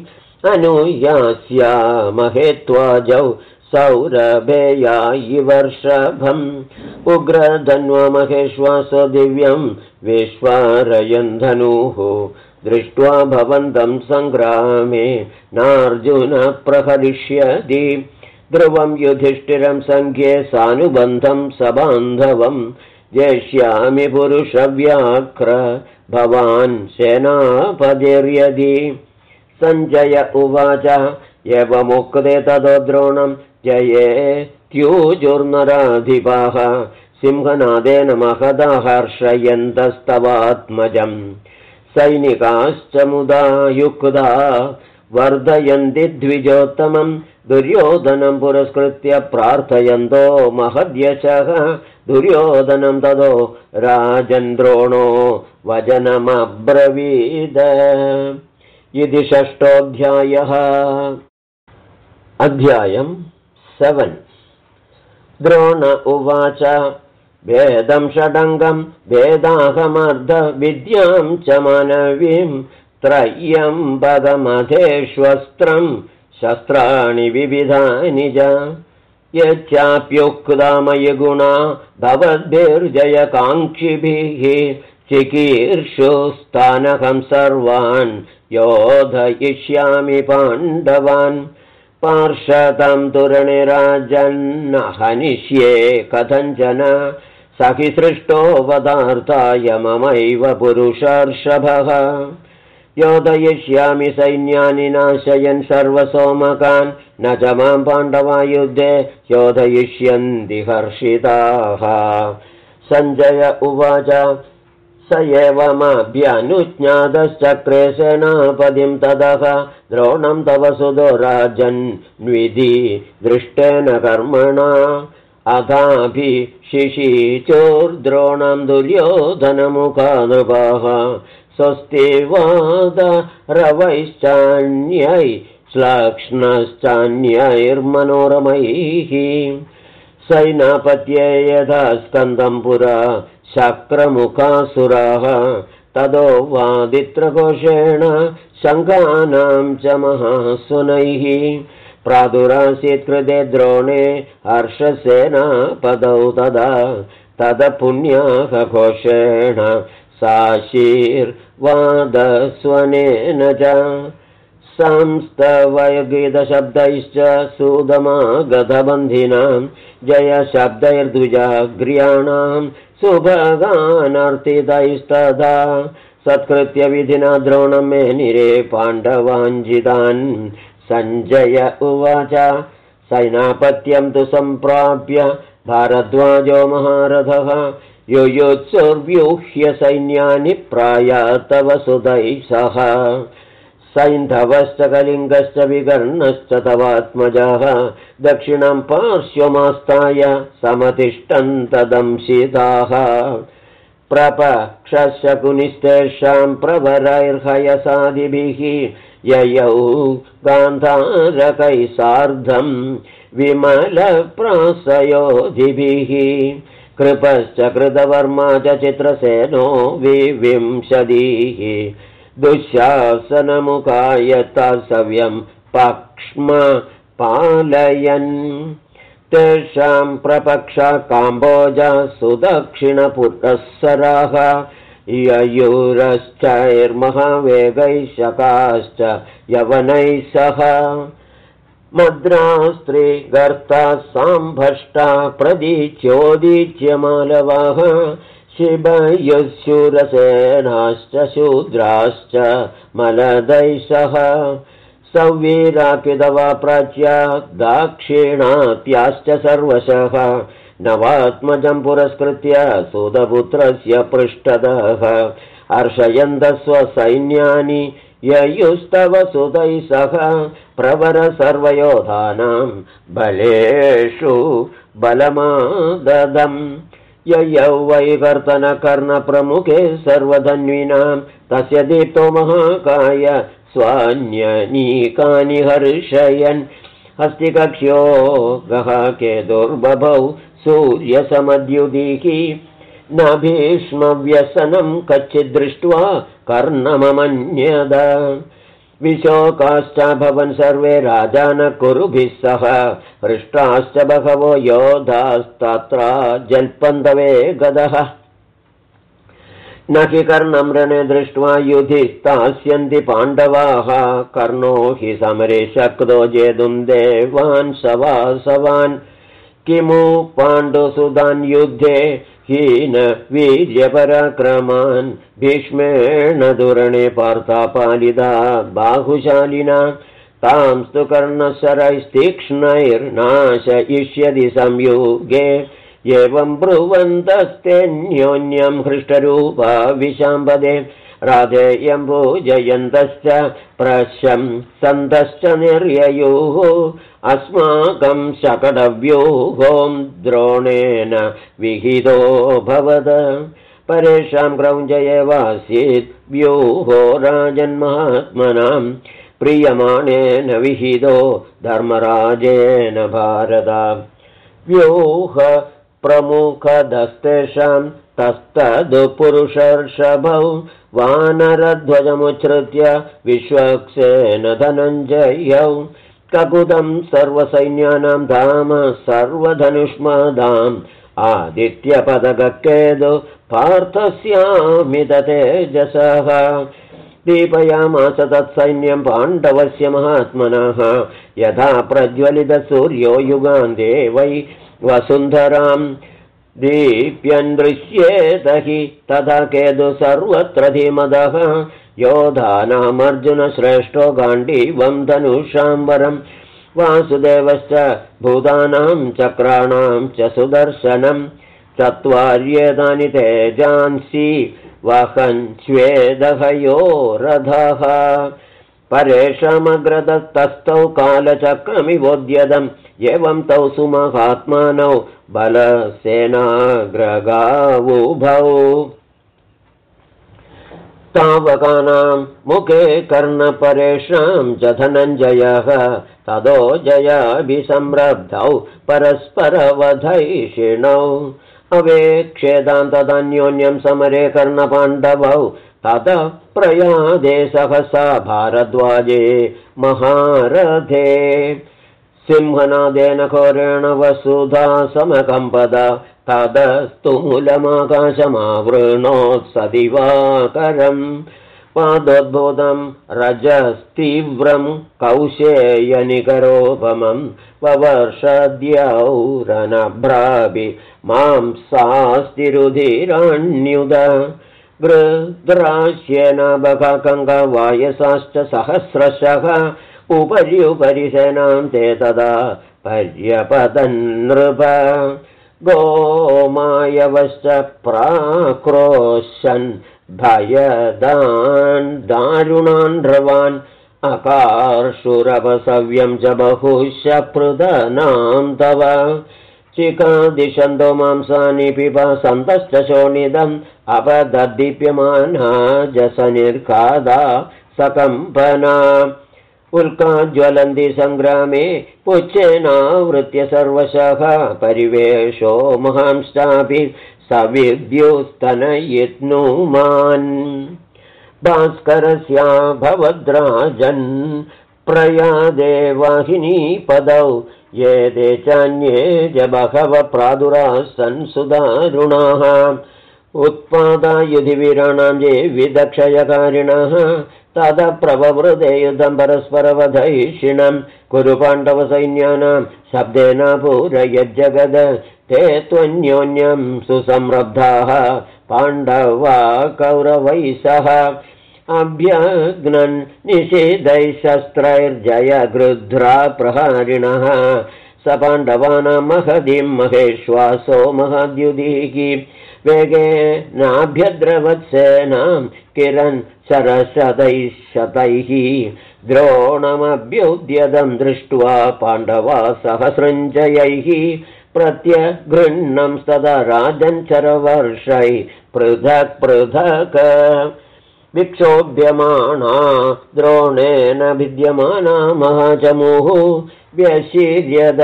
अनुयास्यामहे त्वाजौ सौरभेयायि वर्षभम् उग्रधन्वमहेश्वासो दिव्यं विश्वारयन् धनुः दृष्ट्वा भवन्तं सङ्ग्रामे नार्जुन प्रहरिष्यति ध्रुवं युधिष्ठिरं सङ्ख्ये सानुबन्धं सबान्धवं जेष्यामि पुरुषव्याघ्र भवान् सेनापतिर्यदि सञ्जय उवाच एवमुक्ते ततो द्रोणं जये त्यूजुर्नराधिपाः सिंहनादेन महदा हर्षयन्तस्तवात्मजम् सैनिकाश्च मुदा युक्ता वर्धयन्ति द्विजोत्तमं दुर्योधनं पुरस्कृत्य प्रार्थयन्तो महद्यशः दुर्योधनं ततो राजन्द्रोणो वचनमब्रवीद इति 6ोऽध्यायः। अध्यायं 7। द्रोण उवाच वेदं षडङ्गं वेदाहमर्धविद्यां च मानवीं त्रय्यम्बकमधेष्वस्त्रं शस्त्राणि विविधानि च यच्चाप्युक्ता मयि गुणा भवद्भिर्जयकाङ्क्षिभिः चिकीर्षुस्तानहं सर्वान् योधयिष्यामि पाण्डवान् पार्षदं तुरणे राजन्न हनिष्ये कथञ्चन सखि सृष्टो वदार्थाय ममैव पुरुषर्षभः योधयिष्यामि सैन्यानि नाशयन् सर्वसोमकान् न च मां पाण्डवा युद्धे योधयिष्यन्ति हर्षिताः। सञ्जय उवाच स एवमभ्यनुज्ञातश्चक्रे सेनापतिं ततः द्रोणं तव सुतो राजन्विधि दृष्टेन कर्मणा अथाभिशिशिचोर्द्रोणं दुर्योधनमुखानृपाः स्वस्तिवादरवैश्चान्यै श्लाक्ष्णश्चान्यैर्मनोरमैः सैनापत्ये यथा स्कन्दं पुरा शक्रमुखासुराः ततो वादित्रघोषेण शङ्कानां च महासुनैः प्रादुरासीत् कृते द्रोणे हर्षसेनापदौ तदा पुण्याघोषेण साशीर्वादस्वनेन च संस्तवयगीतशब्दैश्च सुदमागतबन्धिनां जयशब्दैर्द्विजाग्र्याणां सुभगानर्तितैस्तदा सत्कृत्य विधिना द्रोणं मेनिरे पाण्डवाञ्जितान्। सञ्जय उवाच सैनापत्यं तु सम्प्राप्य भारद्वाजो महारथः युयुत्सुर्व्यूह्य सैन्यानि प्रायातव सुतैः सह सैन्धवश्च कलिङ्गश्च विकर्णश्च तवात्मजः दक्षिणं पार्श्वमास्ताय समतिष्ठन्तदंशिताः प्रपक्षशकुनिस्तेषां प्रवरैर्हयसादिभिः ययौ गान्धारकैः सार्धं विमलप्रासयोधिभिः कृपश्च कृतवर्मा च चित्रसेनो विंशतिः दुःशासनमुखाय तासव्यं पक्ष्मपालयन् तेषां प्रपक्षा काम्बोजा सुदक्षिणपुरःसराः ययुरश्चैर्महावेगैः शकाश्च यवनैः सह मद्रास्त्रिगर्ता सम्भष्टा प्रदीच्योदीच्य मालवाः शिबयुशूरसेनाश्च शूद्राश्च मलदैः सह सौवीरापितवा प्राच्या दाक्षिणात्याश्च सर्वशः नवात्मजं पुरस्कृत्य सूतपुत्रस्य पृष्ठतः अर्षयन्तः स्वसैन्यानि ययुस्तव सुतैः सह प्रवर सर्वयोधानां बलेषु बलमाददम् ययौ वैकर्तनकर्णप्रमुखे सर्वधन्विनां तस्य दीप्तो महाकाय स्वान्यनीकानि हर्षयन् हस्तिकक्ष्यो गः केतुर्बभौ सूर्यसमद्युदिः न भीष्मव्यसनं कच्चिद्दृष्ट्वा कर्णममन्यद विशोकाश्च भवन् सर्वे राजानः कुरुभिः सह हृष्टाश्च बहवो योधास्तत्र जल्पन्तवेगदः न हि कर्णं रणे दृष्ट्वा युधि स्थास्यन्ति पाण्डवाः कर्णो हि समरे शक्तो जेतुं देवान् सवासवान् किमु पाण्डुसुतान् युद्धे हीन वीर्यपराक्रमान् भीष्मेण दुरणे पार्था पालिता बाहुशालिना तांस्तु कर्णशरैस्तीक्ष्णैर्नाशयिष्यति संयुगे एवं ब्रुवन्तस्तेऽन्योन्यं हृष्टरूपा विशाम्बदे राधेयं पूजयन्तश्च प्रशंसन्तश्च निर्ययुः अस्माकं शकटव्यूहों द्रोणेन विहितो भवद परेषां क्रौञ्जयेवासीत् व्यूहो राजन्महात्मनां प्रीयमाणेन विहितो धर्मराजेन भारत व्यूह प्रमुखदस्तेषां तस्तदुपुरुषर्षभौ वानरध्वजमुच्छ्रित्य विश्वक्सेन धनञ्जयौ ककुतं सर्वसैन्यानां धाम सर्वधनुष्मदाम् आदित्यपदकेतु पार्थस्यामिततेजसः दीपयामास तत्सैन्यं पाण्डवस्य महात्मनः यथा प्रज्वलितसूर्यो युगान्ते वै वसुन्धरां दीप्यन् दृश्येत हि तथा केतु सर्वत्र धीमदः योधानामर्जुनश्रेष्ठो गाण्डीवं धनुषाम्बरं वासुदेवश्च भूतानां चक्राणां च सुदर्शनं चत्वार्येतानि तेजांसि वहन् श्वेदहयो रथः परेषामग्रतस्तौ कालचक्रमिवोद्यतम् एवं तौ सुमहात्मानौ बलसेनाग्रगावुभौ तावकानां मुखे कर्णपरेषां च धनञ्जयः तदो जयाभिसंरब्धौ परस्परवधैषिणौ अवेक्षेदां तदन्योन्यं समरे कर्णपाण्डवौ ततः प्रयादे सहसा भारद्वाजे महारथे सिंहनादेन घोरेण वसुधा समकम्पदा तदस्तुमूलमाकाशमावृणोत्सदिवाकरम् पादोद्भूतं रजस्तीव्रं कौशेयनिकरोपमं ववर्षद्यौरनभ्राभि मांसास्तिरुधिराण्युद गृद्राश्येन बककङ्कवायसाश्च सहस्रशः उपर्युपरि सेनां ते तदा पर्यपतन्नृप गोमायवश्च प्राक्रोशन् भयदान् दारुणान् ध्रुवान् अकार्षुरपसव्यं च बहुश पृदनां तव चिकादिशन्तो मांसानि पिबसन्तश्च शोणितम् अपददीप्यमाना जसनिर्खादा सकम्पना उल्काज्वलन्ति सङ्ग्रामे पुच्छेनावृत्य सर्वशः परिवेशो महांश्चापि सविद्युस्तनयित्नुमान् भास्करस्या भवद्राजन् प्रयादे वाहिनीपदौ ये ते चान्ये च बहवः प्रादुरासन् सुदारुणाः उत्पादायुधिवीराणां ये विदक्षयकारिणः तदा प्रववृते युद्धं परस्परवधैषिणं कुरु पाण्डवसैन्यानां शब्देन पूरयज्जगद ते त्वन्योन्यं सुसंरब्धाः पाण्डवा कौरवैः सह अभ्यग्नन् निषेधैः शस्त्रैर्जयगृध्रा प्रहारिणः स पाण्डवानां महदीं महेश्वासो महद्युधिः वेगेनाभ्यद्रवत्सेनां किरन् शरशतैः शतैः द्रोणमभ्युद्यतं दृष्ट्वा पाण्डवा सहस्रञ्जयैः प्रत्यगृह्णं सदा राजञ्चरवर्षैः पृथक् पृथक् विक्षोभ्यमाना द्रोणेन भिद्यमाना महाचमुः व्यशीर्यद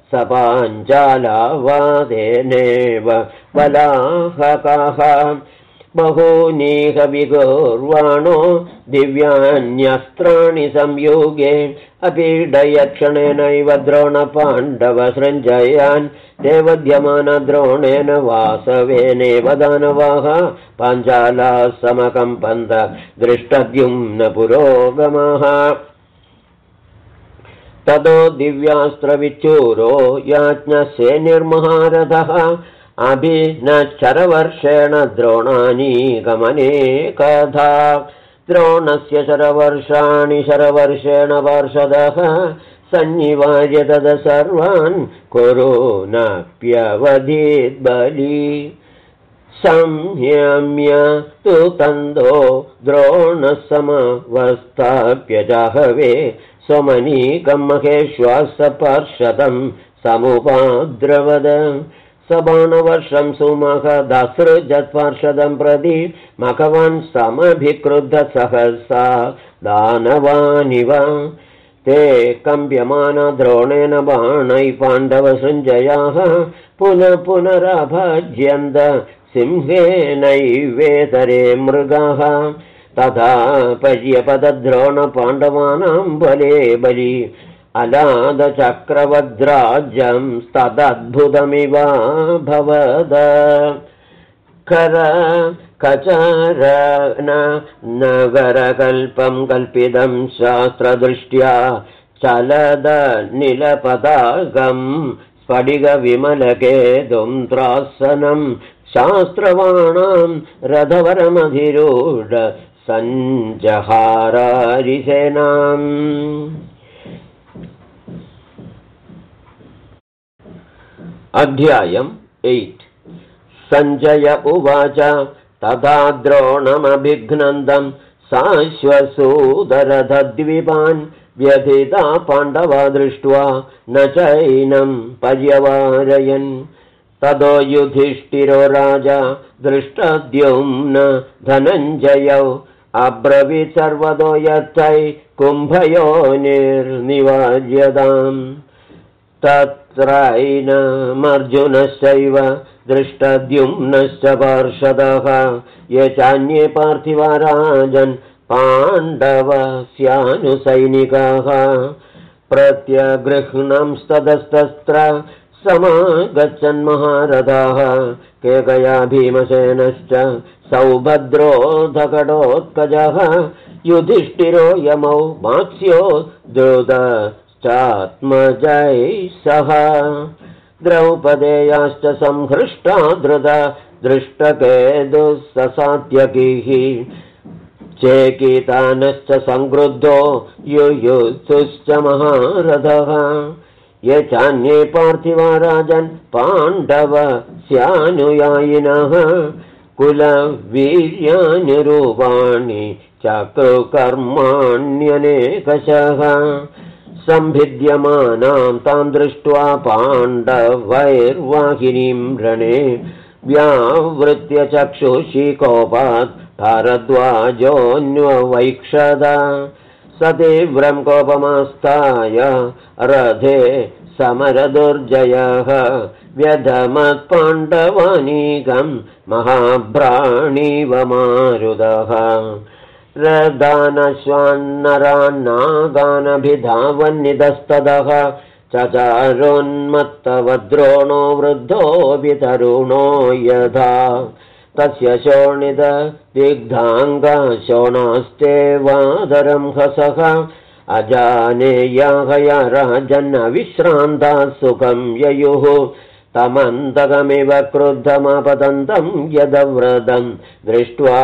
सपाञ्चालावादेनेव बलाहकाः बहूनीह विगौर्वाणो दिव्यान्यस्त्राणि संयुगे अपीडयक्षणेनैव द्रोणपाण्डवसृञ्जयान् देवद्यमानद्रोणेन वासवेनेव दानवाः पाञ्चालाः समकम्पन्त दृष्टद्युम्न पुरोगमः ततो दिव्यास्त्रविच्चूरो याज्ञसेनिर्महारथः अभिनश्चरवर्षेण द्रोणानि गमने कथा द्रोणस्य शरवर्षाणि शरवर्षेण पार्षदः सन्निवार्य तद सर्वान् कुरु नाप्यवधीद् बली संयम्य तु तन्दो द्रोणसमवस्थाप्य जाहवे स्वमनीकं महेश्वासपार्षदं समुपाद्रवद स बाणवर्षं सुमहदासृजत्पार्षदं प्रति मघवान् समभिक्रुद्ध सहसा दानवानिव ते कम्प्यमान द्रोणेन बाणै पाण्डवसञ्जयाः पुनः पुनरभज्यन्त सिंहेनैवेतरे मृगाः तथा पर्यपदद्रोणपाण्डवानां बले बलि अलादचक्रवद्राज्यं तदद्भुतमिवाभवद नगरकल्पं कल्पितं शास्त्रदृष्ट्या चलदनिलपदागं स्फटिकविमलकेतुं त्रासनं शास्त्रवाणां रथवरमधिरूढ सञ्जहारारिसेनाम् अध्यायम् 8 सञ्जय उवाच तथा द्रोणमभिघ्नन्दं साश्वसूदरथद्विपान् व्यथिता पाण्डवा दृष्ट्वा न चैनं पर्यवारयन् ततो युधिष्ठिरो राजा दृष्टद्युम्न धनञ्जयौ अब्रवीत् सर्वतो यत्थै कुम्भयोनिर्निवार्यताम् तत्रैनमर्जुनश्चैव दृष्टद्युम्नश्च पार्षदः ये चान्ये पार्थिवा राजन् पाण्डवस्यानुसैनिकाः प्रत्यगृह्णंस्ततस्तत्र समागच्छन् महारथाः केकया भीमसेनश्च सौभद्रोऽधकटोत्कजः युधिष्ठिरो यमौ मात्स्यो द्रुतश्चात्मजैः सह द्रौपदेयाश्च संहृष्टा धृता दृष्टकेतुस्सात्यकीः चेकितानश्च संक्रुद्धो युयुत्सुश्च महारथः ये चान्ये पार्थिवा राजन् पाण्डवस्यानुयायिनः कुलवीर्यानुरूपाणि चक्रुकर्माण्यनेकशः संभिद्यमानां तां दृष्ट्वा पाण्डवैर्वाहिनीं रणे व्यावृत्य चक्षुषी कोपात् भारद्वाजोऽन्ववैक्षद स तीव्रं कोपमास्ताय रथे समरदुर्जयः व्यधमत्पाण्डवानीकं महाभ्राणीव मारुतः रदानश्वान्नरान्नागानभिधावन्निधस्ततः चचारोन्मत्तवद्रोणो वृद्धोऽपि तरुणो यथा तस्य शोणितदिग्धाङ्गशोणास्ते वादरं हसः अजानेयाहया राजन्नविश्रान्ताः सुखं ययुः तमन्तकमिव क्रुद्धमपतन्तं यदव्रतं दृष्ट्वा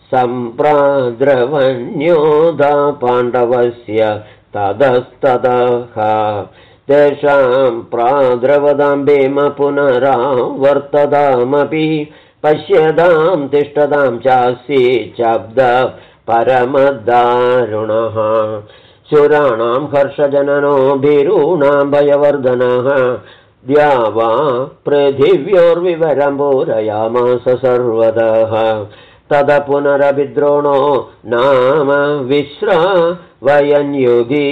सम्प्राद्रवन्योधा पाण्डवस्य ततस्ततः तेषां प्राद्रवदां भीम पुनरावर्ततामपि पश्यतां तिष्ठतां चासि शब्द परमदारुणः शूराणां हर्षजननो भीरूणां भयवर्धनः द्यावा पृथिव्योर्विवरं पूरयामास सर्वतः तद पुनरभिद्रोणो नाम विश्रावयन्युगी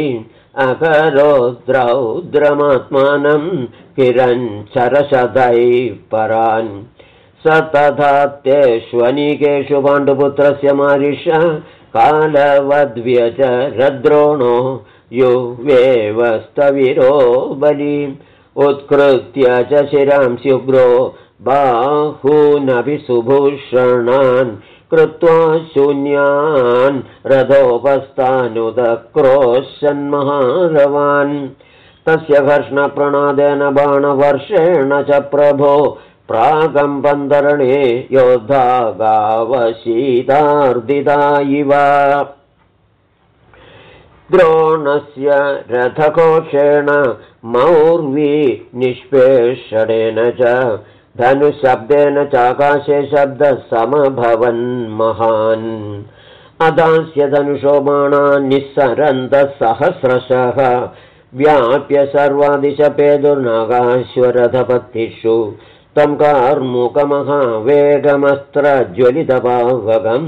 अकरोद्रौद्रमात्मानं किरञ्चरशतैः परान् स तथा तेष्वनीकेषु पाण्डुपुत्रस्य मारिष कालवद्व्यचरद्रोणो युवेव स्थविरो बली उत्कृत्य च शिरां स्युग्रो बाहूनपि सुभूषणान् कृत्वा शून्यान् रथोपस्थानुदक्रोशन्महारवान् तस्य घर्षणप्रणादेन बाणवर्षेण च प्रभो प्राकम्पन्तरणे योद्धा गावशीतार्दिता इव द्रोणस्य रथकोशेन मौर्वी निष्पेषणेन च धनुशब्देन चाकाशे शब्दः समभवन्महान् अदास्य धनुषो बाणान् निस्सरन्तः सहस्रशः व्याप्य सर्वादिशपेदुर्नागाश्वरथपत्तिषु तं कार्मुकमहावेगमस्त्रज्वलितपावकं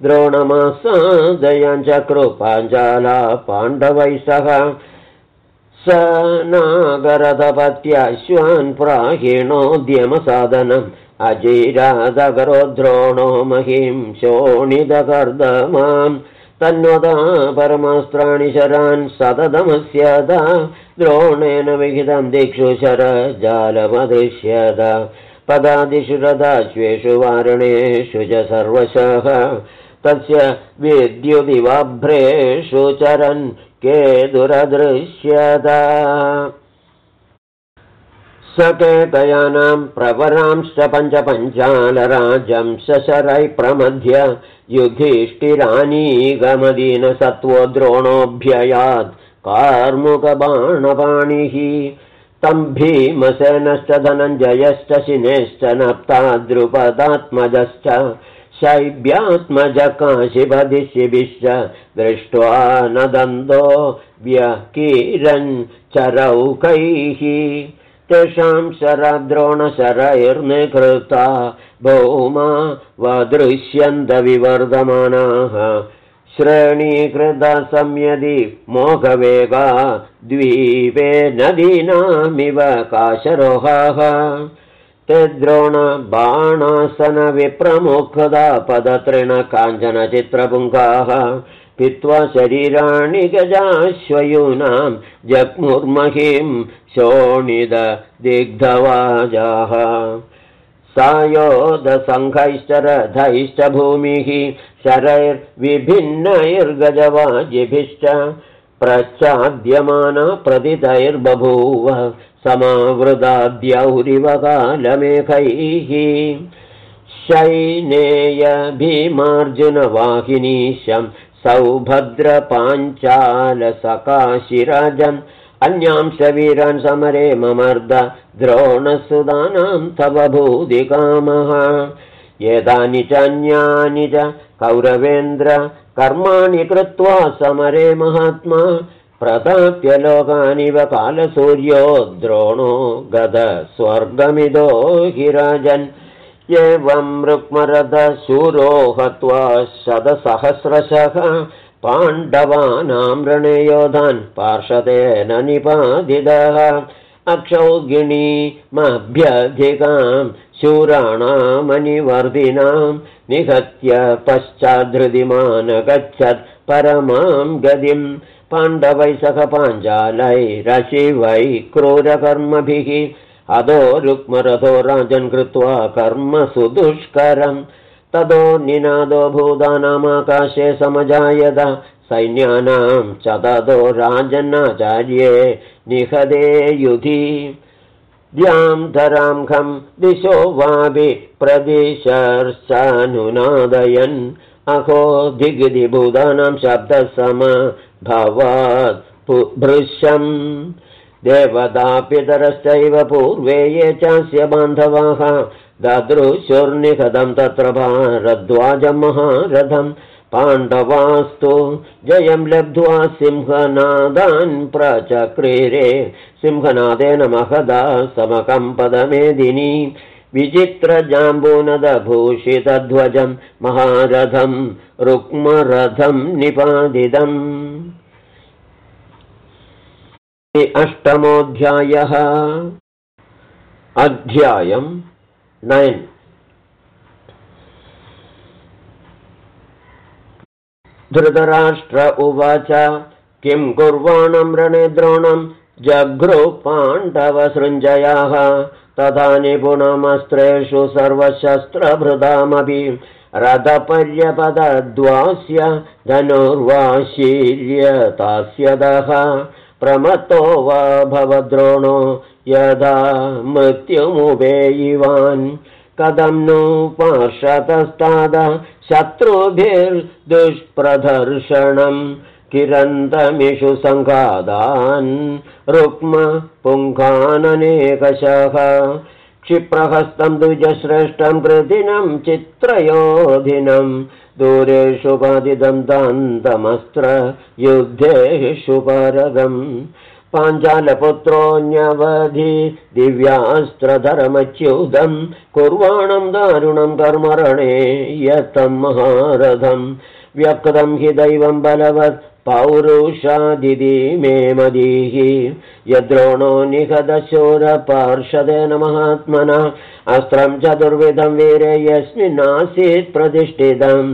द्रोणमासादयञ्चक्रुपाञ्चाला पाण्डवैः सह स नागरथपत्याश्वान् प्राहीणोद्यमसाधनम् अजीरादकरो द्रोणो महिं शोणितकर्दमाम् तन्वदा परमास्त्राणि शरान् सततमस्यद द्रोणेन विहितं दिक्षु शरजालमदृश्यत पदादिषु रथाश्वेषु वारणेषु च सर्वशः तस्य विद्युदिवाभ्रेषु चरन् केतुरदृश्यत सकेतयानां प्रवरांश्च पञ्चपञ्चालराजं शशरैः प्रमध्य युधिष्ठिरानीगमदीनसत्त्वो द्रोणोऽभ्ययात् कार्मुकबाणपाणिः तं भीमसेनश्च धनञ्जयश्च शिनेश्च नप्ता द्रुपदात्मजश्च शैब्यात्मजः काशीपतिशिभिश्च दृष्ट्वा नदन्तो व्यकीरञ्चरौकैः तेषां शरद्रोणशरैर्निकृता भौमा वदृश्यन्तविवर्धमानाः श्रेणीकृतसंयदि मोघवेगा द्वीपे नदीनामिव काशरोहाः ते द्रोणबाणासनविप्रमुखदा पदतृणकाञ्चनचित्रपुङ्गाः पित्वा शरीराणि गजाश्वयूनां जग्मुर्महिं शोणितदिग्धवाजाः सायोधसङ्घैश्च रथैश्च भूमिः शरैर्विभिन्नैर्गजवाजिभिश्च प्रच्छाद्यमाना प्रदितैर्बभूव समावृताद्यौरिव कालमेघैः शैनेय भीमार्जुनवाहिनीशं सौभद्रपाञ्चालसकाशिराजन् अन्यांश वीरान् समरे ममर्द द्रोणसुदानां तव भूदिकामः एतानि च अन्यानि च कौरवेन्द्र कर्माणि कृत्वा समरे महात्मा प्रताप्य लोकानिव कालसूर्यो द्रोणो गद स्वर्गमिदो हि राजन् एवं रुक्मरथशूरो हत्वा शतसहस्रशः पाण्डवानां रणे योधान् पार्षदेन निपादितः अक्षौगिणीमभ्यधिकां शूराणामनिवर्धिनां निहत्य पश्चाद्धृतिमान् गच्छत् परमां गतिं पाण्डवैः सह पाञ्चालैरशिवैः क्रूरकर्मभिः अदो रुक्मरथो राजन् कृत्वा कर्म सुदुष्करम् तदो निनादो भूतानामाकाशे समजायत सैन्यानां च तदो राजन्नाचार्ये निहदे युधि द्यां धरां खं दिशो वाभि प्रदिशर्चानुनादयन् अहो दिग्दिभूतानां शब्दसमभवात् भृशम् देवतापितरश्चैव पूर्वे ये चास्य बान्धवाः ददृशुर्निहतं तत्र भारद्वाजमहारथं पाण्डवास्तु जयं लब्ध्वा सिंहनादान् प्रचक्रीरे सिंहनादेन महदा समकम्पदमेदिनी विचित्रजाम्बूनदभूषितध्वजं महारथं रुक्मरथं निपादितम्। अष्टमोऽध्यायः। अध्यायं 9। धृतराष्ट्र उवाच किं कुर्वाणं रणे द्रोणं जघ्रु पाण्डवसृञ्जयाः तथा निपुणमस्त्रेषु सर्वशस्त्रभृतामपि रथपर्यपदद्वास्य धनुर्वाशीर्यतास्यदः प्रमत्तो वा भवद्रोणो यदा मृत्युमुपेयिवान् कथं नु पार्षतस्ताद शत्रुभिर्दुष्प्रदर्शनं किरन्तमिषु सङ्घातान् रुक्म पुङ्खाननेकशः क्षिप्रहस्तं द्विजश्रेष्ठं कृतिनं चित्रयोधिनं दूरेषु पातितं दान्तमस्त्र युद्धेषु पारगम् पाञ्चालपुत्रोऽन्यवधि दिव्यास्त्रधरमच्युतं कुर्वाणं दारुणं कर्मरणे यतं महारथं व्यक्तं हि दैवं बलवत् पौरुषादिति मे मदीः यद्रोणो निहतशूरपार्षदेन महात्मना अस्त्रं चतुर्विधं वीरे यस्मिन्नासीत् प्रतिष्ठितं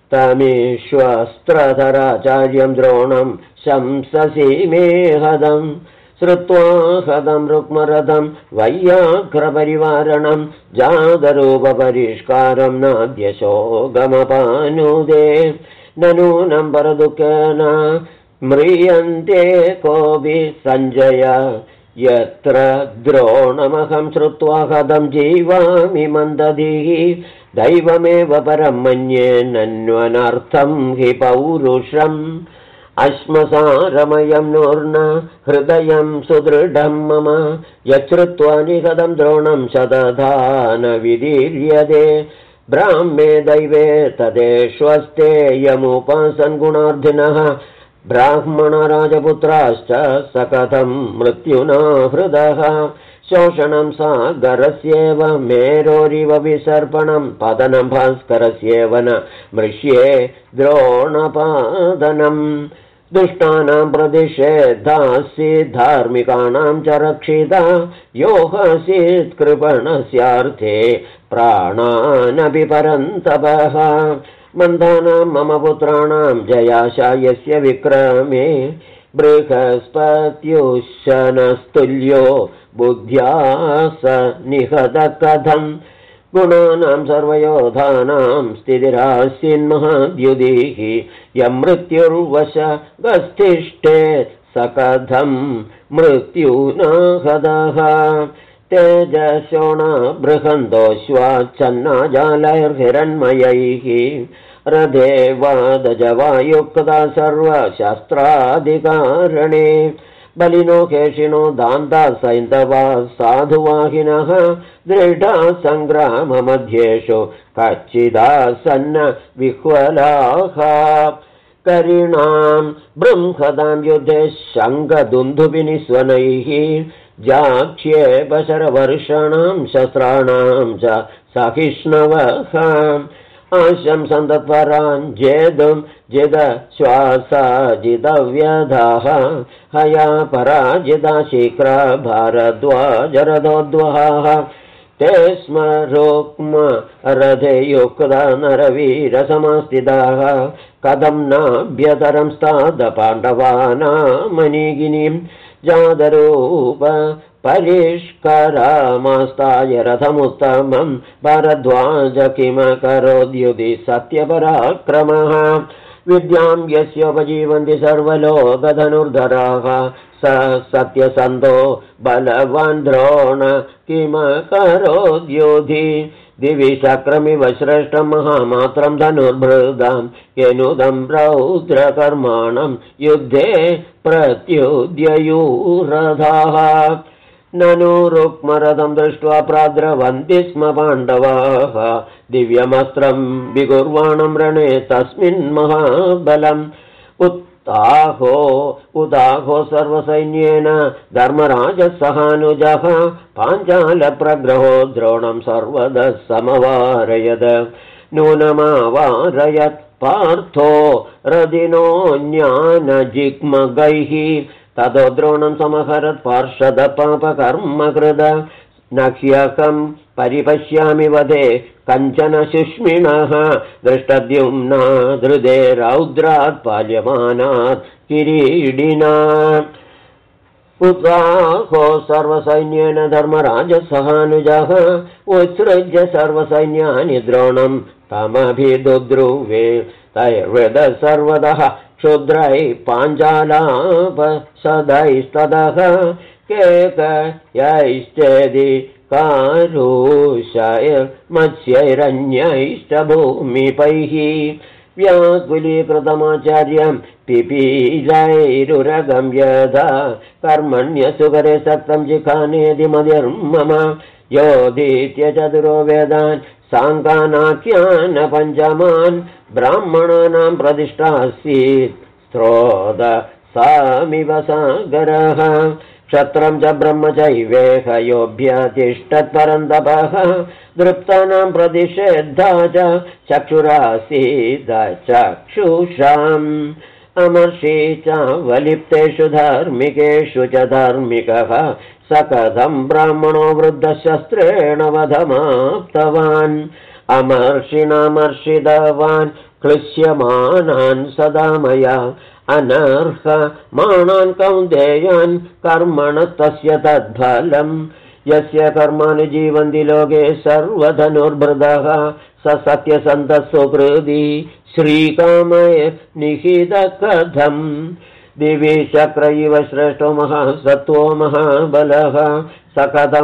तमीश्वस्त्रधराचार्यं द्रोणं शंससि मे हदं श्रुत्वा हदं रुक्मरथं वैयाघ्रपरिवारणं जातरूपपरिष्कारं नाद्यशोगमपानुदे नूनं परदुःखेन म्रियन्ते कोऽपि सञ्जय यत्र द्रोणमहं श्रुत्वा हदं जीवामि मन्दधिः दैवमेव परं मन्ये नन्वनर्थं हि पौरुषम् अश्मसारमयं नूर्न हृदयं सुदृढं मम यच्छ्रुत्वा निहतं द्रोणं शतधा न विदीर्यते ब्राह्मे दैवे तदेष्वस्ते यमुपासन् गुणार्थिनः ब्राह्मणराजपुत्राश्च सकथं मृत्युना हृदः शोषणं सागरस्येव मेरोरिव विसर्पणं पतनं भास्करस्येव न मृष्ये द्रोणपादनम् दुष्टानां प्रतिषेधासि धार्मिकाणां च रक्षिता यो हसीत् कृपणस्यार्थे प्राणानपि परन्तपः मन्दानां मम पुत्राणां जयाशायस्य विक्रमे बृहस्पत्युशनस्तुल्यो बुद्ध्या स निहतकथं गुणानां सर्वयोधानां स्थितिरासीन्महाद्युदिः यं मृत्युर्वशगस्तिष्ठे सकथं मृत्युना हतः तेजशोणा बृहन्तोऽश्वाच्छन्नाजालैर्हिरण्मयैः रथे वादजवायुक्ता सर्वशस्त्राधिकारणे बलिनो केशिनो दान्ता सैन्धवा साधुवाहिनः दृढा सङ्ग्राममध्येषु कच्चिदासन्न विह्वलाः करिणां बृंहदां युद्धे शङ्खदुन्दुभिनिस्वनैः जाक्ष्येपशरवर्षाणां शस्त्राणां च सहिष्णवः आशं सन्तत्परान् जेतुं जितश्वासाजितव्यधाः हया पराजिता शीघ्रा भारद्वाजरथोद्वहाः ते स्म रुक्म रथे युक्ता नरवीरसमास्थिताः कथं नाभ्यतरं स्ताद पाण्डवानामनीगिनीं जातरूप परिष्करामास्ताय रथमुत्तमं भरद्वाज किमकरोद्युधि सत्यपराक्रमः विद्यां यस्योपजीवन्ति सर्वलोकधनुर्धराः स सत्यसन्तो बलवान् द्रोण किमकरोद्युधि दिवि शक्रमिव श्रेष्ठं महामात्रं धनुर्भृदां यनुदं रौद्रकर्माणं युद्धे प्रत्युद्ययूरथाः ननु रुक्मरथं दृष्ट्वा प्राद्रवन्ति स्म पाण्डवाः दिव्यमस्त्रं विकुर्वाणं रणे तस्मिन् महाबलम् उदाहो सर्वसैन्येन धर्मराजसहानुजः पाञ्चालप्रग्रहो द्रोणं सर्वदा समवारयद नूनमावारयत् पार्थो रदिनोऽन्यानजिग्मगैः ततो द्रोणं समहरत् पार्षदपापकर्मकृद न ह्यकं परिपश्यामि वदे कञ्चन शुष्मिणः दृष्टद्युम्ना धृदे रौद्रात् पाल्यमानात् किरीडिना उदाहो सर्वसैन्येन धर्मराजसहानुजः उत्सृज्य सर्वसैन्यानि द्रोणं तमभिदुद्रुवे तैर्वेद सर्वतः क्षुद्रैः पाञ्चालापसदैस्ततः केकयैश्चेदि कारुषैर्मत्स्यैरन्यैष्टभूमिपैः व्याकुलीकृतमाचार्यं पिपीलैरुरगं यदा कर्मण्यसुकरे सक्तं जिखानेति मतिर्मम योधीत्य चतुरो वेदान् साङ्गानाख्यान् पञ्चमान् ब्राह्मणानां प्रतिष्ठासीत् स्रोत सामिव सागरः क्षत्रं च ब्रह्म चैवेह योऽभ्यतिष्ठत्परन्तपः दृप्तानां प्रतिषेद्धा च चक्षुरासीद चक्षुषाम् अमर्षि च वलिप्तेषु धार्मिकेषु च धार्मिकः स कथं ब्राह्मणो वृद्धशस्त्रेण वधमाप्तवान् अमर्षिणामर्षितवान् क्लिश्यमानान् सदा मया अनर्हमाणान् कौन्तेयान् कर्मणस्तस्य तद्फलम् यस्य कर्माणि जीवन्ति लोके सर्वधनुर्भृतः स सत्यसन्धः सुहृदि श्रीकामय निहितकथम् दिवि चक्र इव श्रेष्ठो महासत्त्वो महाबलः स कथं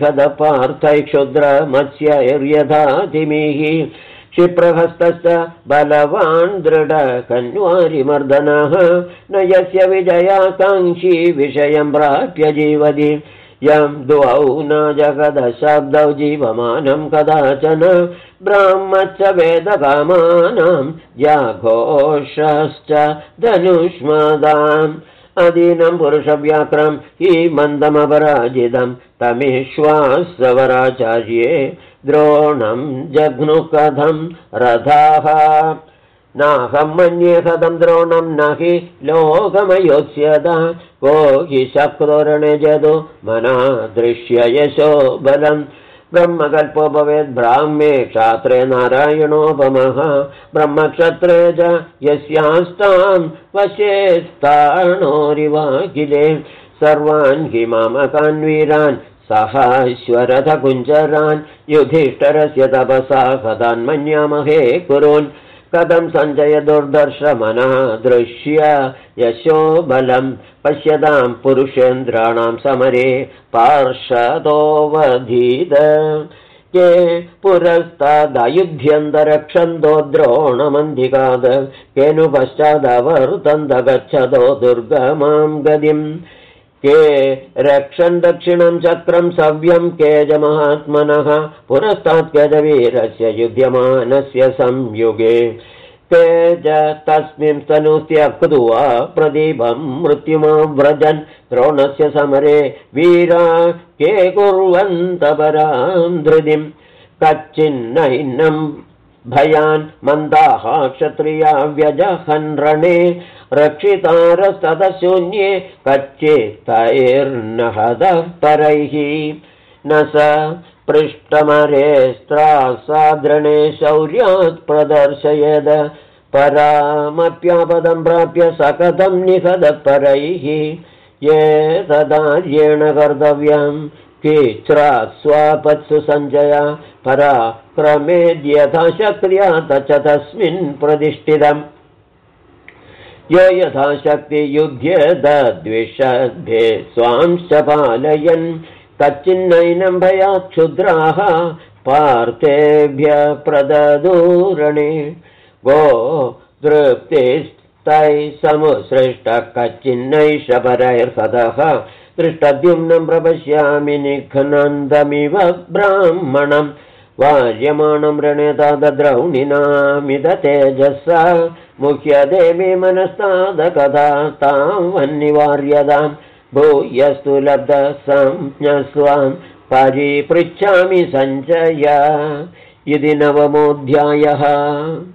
निहतपार्थैक्षुद्रमत्स्यैर्यथा तिमिः क्षिप्रहस्तश्च बलवान् दृढकन्वारिमर्दनः न यस्य विजयाकाङ्क्षी विषयं प्राप्य जीवति यं द्वौ न जगदशब्दौ जीवमानं कदाचन ब्राह्मश्च वेदकामानां जाघोषश्च धनुष्मदाम् अधीनं पुरुषव्याक्रं हि मन्दमपराजितं तमीश्वासवराचार्ये द्रोणं जघ्नुकथं रथाः नाहं मन्ये कथं द्रोणं न हि लोकमयोत्स्यत को हि शक्रोरणे जदो मना दृश्य यशो बलम् ब्रह्मकल्पो भवेद् ब्राह्मे क्षात्रे नारायणोपमः ब्रह्मक्षत्रे च यस्यास्तां वशेस्ताणोरिवाखिले सर्वान् हि मामकान् वीरान् सहाश्वरथकुञ्जरान् युधिष्ठिरस्य तपसा कथान्मन्यामहे कुरून् कथं सञ्जय दुर्दर्शमनः दृश्य यशो बलं पश्यतां पुरुषेन्द्राणां समरे पार्षदोऽवधीत ये पुरस्तादयुध्यन्तरक्षन्तो द्रोणमन्दिकाद केनु पश्चादवर्तन्त गच्छतो दुर्गमां गतिम् के रक्षन् दक्षिणं चक्रं सव्यं केज महात्मनः पुरस्तात् केजवीरस्य युध्यमानस्य संयुगे तेज तस्मिन् स्तनुत्यक्त्वा प्रदीपं मृत्युमाव्रजन् द्रोणस्य समरे वीरा के कुर्वन्तपरां धृतिं कच्चिन्नैनं भयान् मन्दाः क्षत्रिया व्यजहन् रणे रक्षितारस्ततशून्ये कच्चित्तैर्नहदः परैः न स पृष्ठमरेस्त्रासाद्रणे शौर्यात् प्रदर्शयेद परामप्यापदं प्राप्य सकथं निहदः परैः ये तदार्येण कर्तव्यं कीच्रात् स्वापत्सु सञ्जया पराक्रमेद्यथा शक्र्या तच तस्मिन् प्रतिष्ठितम् यो यथा शक्ति युध्येद्विषद्भे स्वांश्च पालयन् कच्चिन्नैनं भयात् क्षुद्राः पार्थेभ्य प्रददूरणे गो दृप्तिस्तैः समुसृष्टः कच्चिन्नैष परैर्हतः दृष्टद्युम्नं प्रपश्यामि निघ्नन्दमिव ब्राह्मणम् वार्यमाणं रणे तादद्रौणिनामिद तेजसा मुह्यते मे मनस्तादकथा तां वन्निवार्यतां भूयस्तु लब्धसंज्ञस्वां परिपृच्छामि सञ्जय इति 9मोऽध्यायः।